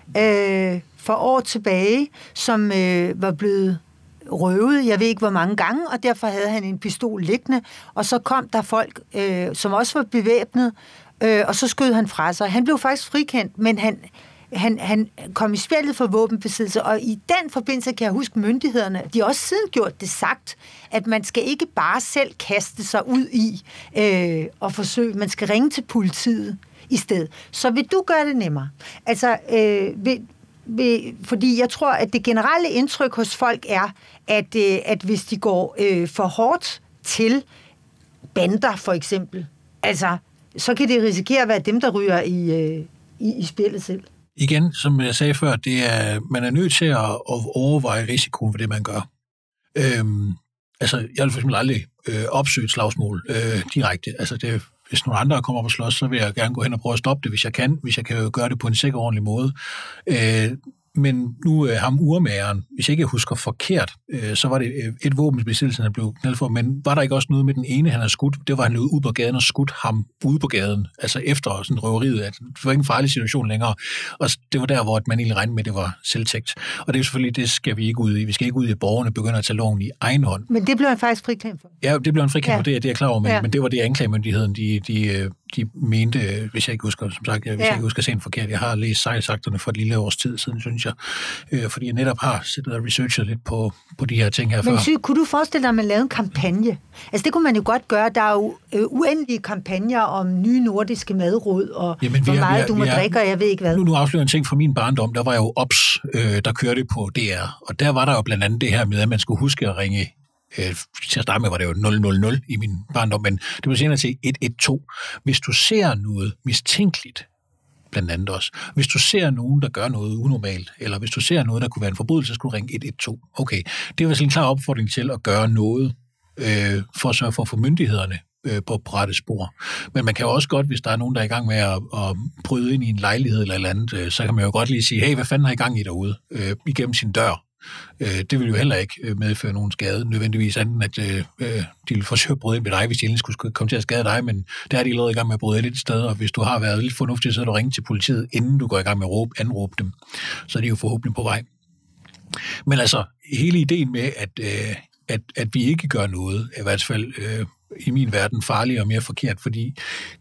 [SPEAKER 2] øh, for år tilbage, som øh, var blevet røvet, jeg ved ikke hvor mange gange, og derfor havde han en pistol liggende, og så kom der folk, øh, som også var bevæbnet, øh, og så skød han fra sig. Han blev faktisk frikendt, men han, han, han kom i spjældet for våbenbesiddelse, og i den forbindelse kan jeg huske myndighederne, de har også siden gjort det sagt, at man skal ikke bare selv kaste sig ud i øh, og forsøge, man skal ringe til politiet i stedet. Så vil du gøre det nemmere? Altså, øh, vil, vil, fordi jeg tror, at det generelle indtryk hos folk er, at, øh, at hvis de går øh, for hårdt til bander, for eksempel, altså, så kan det risikere at være dem, der ryger i, øh, i, i spillet selv.
[SPEAKER 3] Igen, som jeg sagde før, det er, man er nødt til at, at overveje risikoen for det, man gør. Øhm, altså, jeg vil for eksempel aldrig øh, opsøge et slagsmål øh, direkte. Altså, det, hvis nogle andre kommer op og slås, så vil jeg gerne gå hen og prøve at stoppe det, hvis jeg kan, hvis jeg kan gøre det på en sikker, ordentlig måde. Øh, Men nu øh, ham urmageren, hvis jeg ikke husker forkert, øh, så var det øh, et våbenbesiddelse, han blev knaldet for, men var der ikke også noget med den ene, han havde skudt? Det var, han løb ud på gaden og skudt ham ude på gaden, altså efter sådan røveriet, at det var ikke en farlig situation længere, og det var der, hvor man egentlig regnede med, at det var selvtægt. Og det er selvfølgelig, det skal vi ikke ud i. Vi skal ikke ud i, at borgerne begynder at tage loven i egen hånd.
[SPEAKER 2] Men det blev han faktisk frikendt for.
[SPEAKER 3] Ja, det blev han frikendt for, ja. det, det er jeg klar over, men,
[SPEAKER 2] ja.
[SPEAKER 3] men det var det, anklagemyndigheden, de, de, de mente, hvis jeg ikke husker, som sagt, hvis ja. jeg ikke husker sen forkert, jeg har læst sejlsakterne for et lille års tid siden, synes jeg, øh, fordi jeg netop har siddet og researchet lidt på, på de her ting her før.
[SPEAKER 2] Men Sy, kunne du forestille dig, at man lavede en kampagne? Altså det kunne man jo godt gøre. Der er jo øh, uendelige kampagner om nye nordiske madråd, og Jamen, hvor meget er, du må er, drikke, og jeg ved ikke hvad.
[SPEAKER 3] Nu, nu afslører en ting fra min barndom. Der var jo O B S, øh, der kørte på D R, og der var der jo blandt andet det her med, at man skulle huske at ringe. Øh, til at starte med var det jo nul nul nul i min barndom, men det var senere til et et to. Hvis du ser noget mistænkeligt, blandt andet også, hvis du ser nogen, der gør noget unormalt, eller hvis du ser noget, der kunne være en forbrydelse, så skulle du ringe et et to. Okay, det var sådan en klar opfordring til at gøre noget, øh, for at sørge for at få myndighederne øh, på rette spor. Men man kan jo også godt, hvis der er nogen, der er i gang med at, at bryde ind i en lejlighed eller et eller andet, øh, så kan man jo godt lige sige, hey, hvad fanden har I gang i derude? Øh, igennem sin dør. Det vil jo heller ikke medføre nogen skade, nødvendigvis anden, at øh, de vil forsøge at bryde ind ved dig, hvis de endelig skulle komme til at skade dig, men der er de allerede i gang med at bryde ind et sted, og hvis du har været lidt fornuftig, så er du ringe til politiet, inden du går i gang med at råbe, anråbe dem. Så er de jo forhåbentlig på vej. Men altså, hele ideen med, at, øh, at, at vi ikke gør noget, er i hvert fald øh, i min verden farligere og mere forkert, fordi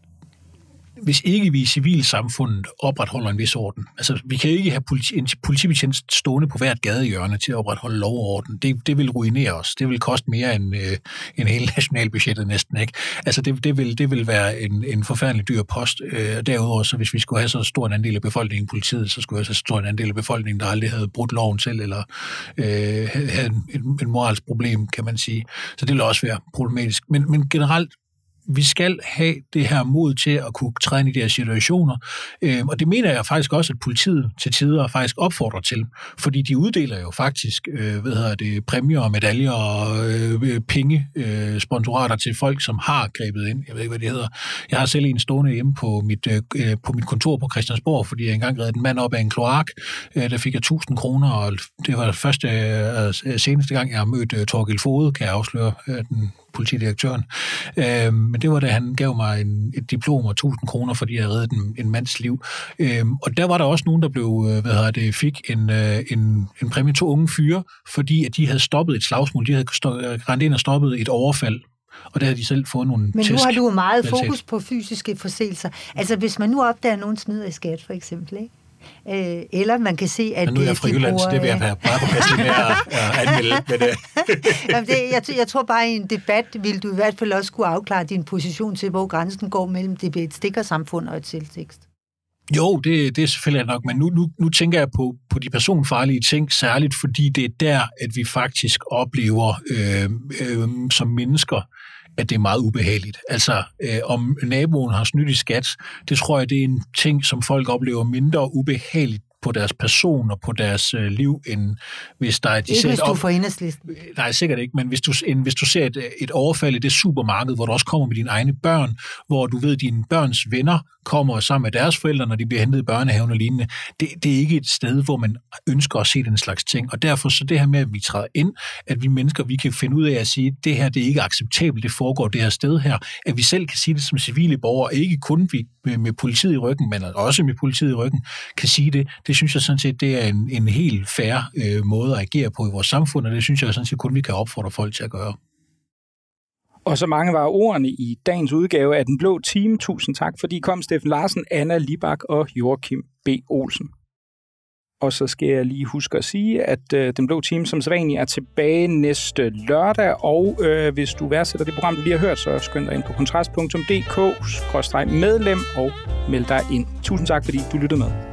[SPEAKER 3] hvis ikke vi i civilsamfundet opretholder en vis orden, altså vi kan ikke have politi, en politibetjent stående på hvert gadehjørne til at opretholde lov og orden. Det, det vil ruinere os. Det vil koste mere end, øh, end hele nationalbudgettet næsten, ikke? Altså det, det, vil, det vil være en, en forfærdelig dyr post. Øh, derudover, så hvis vi skulle have så stor en andel af befolkningen i politiet, så skulle vi have så stor en andel af befolkningen, der aldrig havde brudt loven selv, eller øh, havde en, en, en moralsk problem, kan man sige. Så det vil også være problematisk. Men, men generelt, vi skal have det her mod til at kunne træde ind i de her situationer, øh, og det mener jeg faktisk også, at politiet til tider faktisk opfordrer til, fordi de uddeler jo faktisk øh, hvad hedder det, præmier og medaljer og øh, penge, øh, sponsorater til folk, som har grebet ind. Jeg ved ikke, hvad det hedder. Jeg har selv en stående hjemme på mit, øh, på mit kontor på Christiansborg, fordi jeg engang reddede en mand op af en kloak. Øh, der fik jeg tusind kroner, og det var det første øh, seneste gang, jeg har mødt øh, Torgild Fode, kan jeg afsløre, øh, den politidirektøren. Øh, men det var da han gav mig en, et diplom og tusind kroner, fordi jeg reddede en, en mands liv. Øh, og der var der også nogen, der blev, hvad hedder det, fik en, en, en præmie, to unge fyre, fordi at de havde stoppet et slagsmål. De havde rendt ind og stoppet et overfald. Og der havde de selv fået nogle
[SPEAKER 2] Men
[SPEAKER 3] tæsk.
[SPEAKER 2] nu har du meget fokus på fysiske forseelser. Altså hvis man nu opdager nogen smider i skat, for eksempel, ikke? Øh, eller man kan se, at...
[SPEAKER 3] Men nu er jeg fra Jylland, så det vil jeg være bare på passe med at, at anmelde. Men,
[SPEAKER 2] Jamen det, jeg, jeg tror bare, i en debat vil du i hvert fald også kunne afklare din position til, hvor grænsen går mellem det et stikkersamfund og et selvtekst.
[SPEAKER 3] Jo, det, det er selvfølgelig nok, men nu, nu, nu tænker jeg på, på de personfarlige ting, særligt fordi det er der, at vi faktisk oplever øh, øh, som mennesker, at det er meget ubehageligt. Altså, øh, om naboen har snydt i skat, det tror jeg, det er en ting, som folk oplever mindre ubehageligt på deres person og på deres øh, liv, end hvis der er... De
[SPEAKER 2] ikke hvis du
[SPEAKER 3] op...
[SPEAKER 2] får Enhedslisten.
[SPEAKER 3] Nej, sikkert ikke, men hvis du, en, hvis du ser et, et overfald i det supermarked, hvor du også kommer med dine egne børn, hvor du ved, at dine børns venner kommer sammen med deres forældre, når de bliver hentet i børnehaven og lignende, det, det er ikke et sted, hvor man ønsker at se den slags ting. Og derfor så det her med, at vi træder ind, at vi mennesker, vi kan finde ud af at sige, at det her, det er ikke acceptabelt, det foregår det her sted her, at vi selv kan sige det som civile borgere, ikke kun vi med, med politiet i ryggen, men også med politiet i ryggen, kan sige det. Det synes jeg sådan set, det er en, en helt fair øh, måde at agere på i vores samfund, og det synes jeg sådan set kun, vi kan opfordre folk til at gøre.
[SPEAKER 1] Og så mange var ordene i dagens udgave af Den Blå Time. Tusind tak, fordi kom Steffen Larsen, Anna Libak og Joachim B. Olsen. Og så skal jeg lige huske at sige, at øh, Den Blå Time som sædvanligt er tilbage næste lørdag, og øh, hvis du værdsætter det program, du lige har hørt, så skynd dig ind på kontrast punktum d k skråstreg medlem og meld dig ind. Tusind tak, fordi du lyttede med.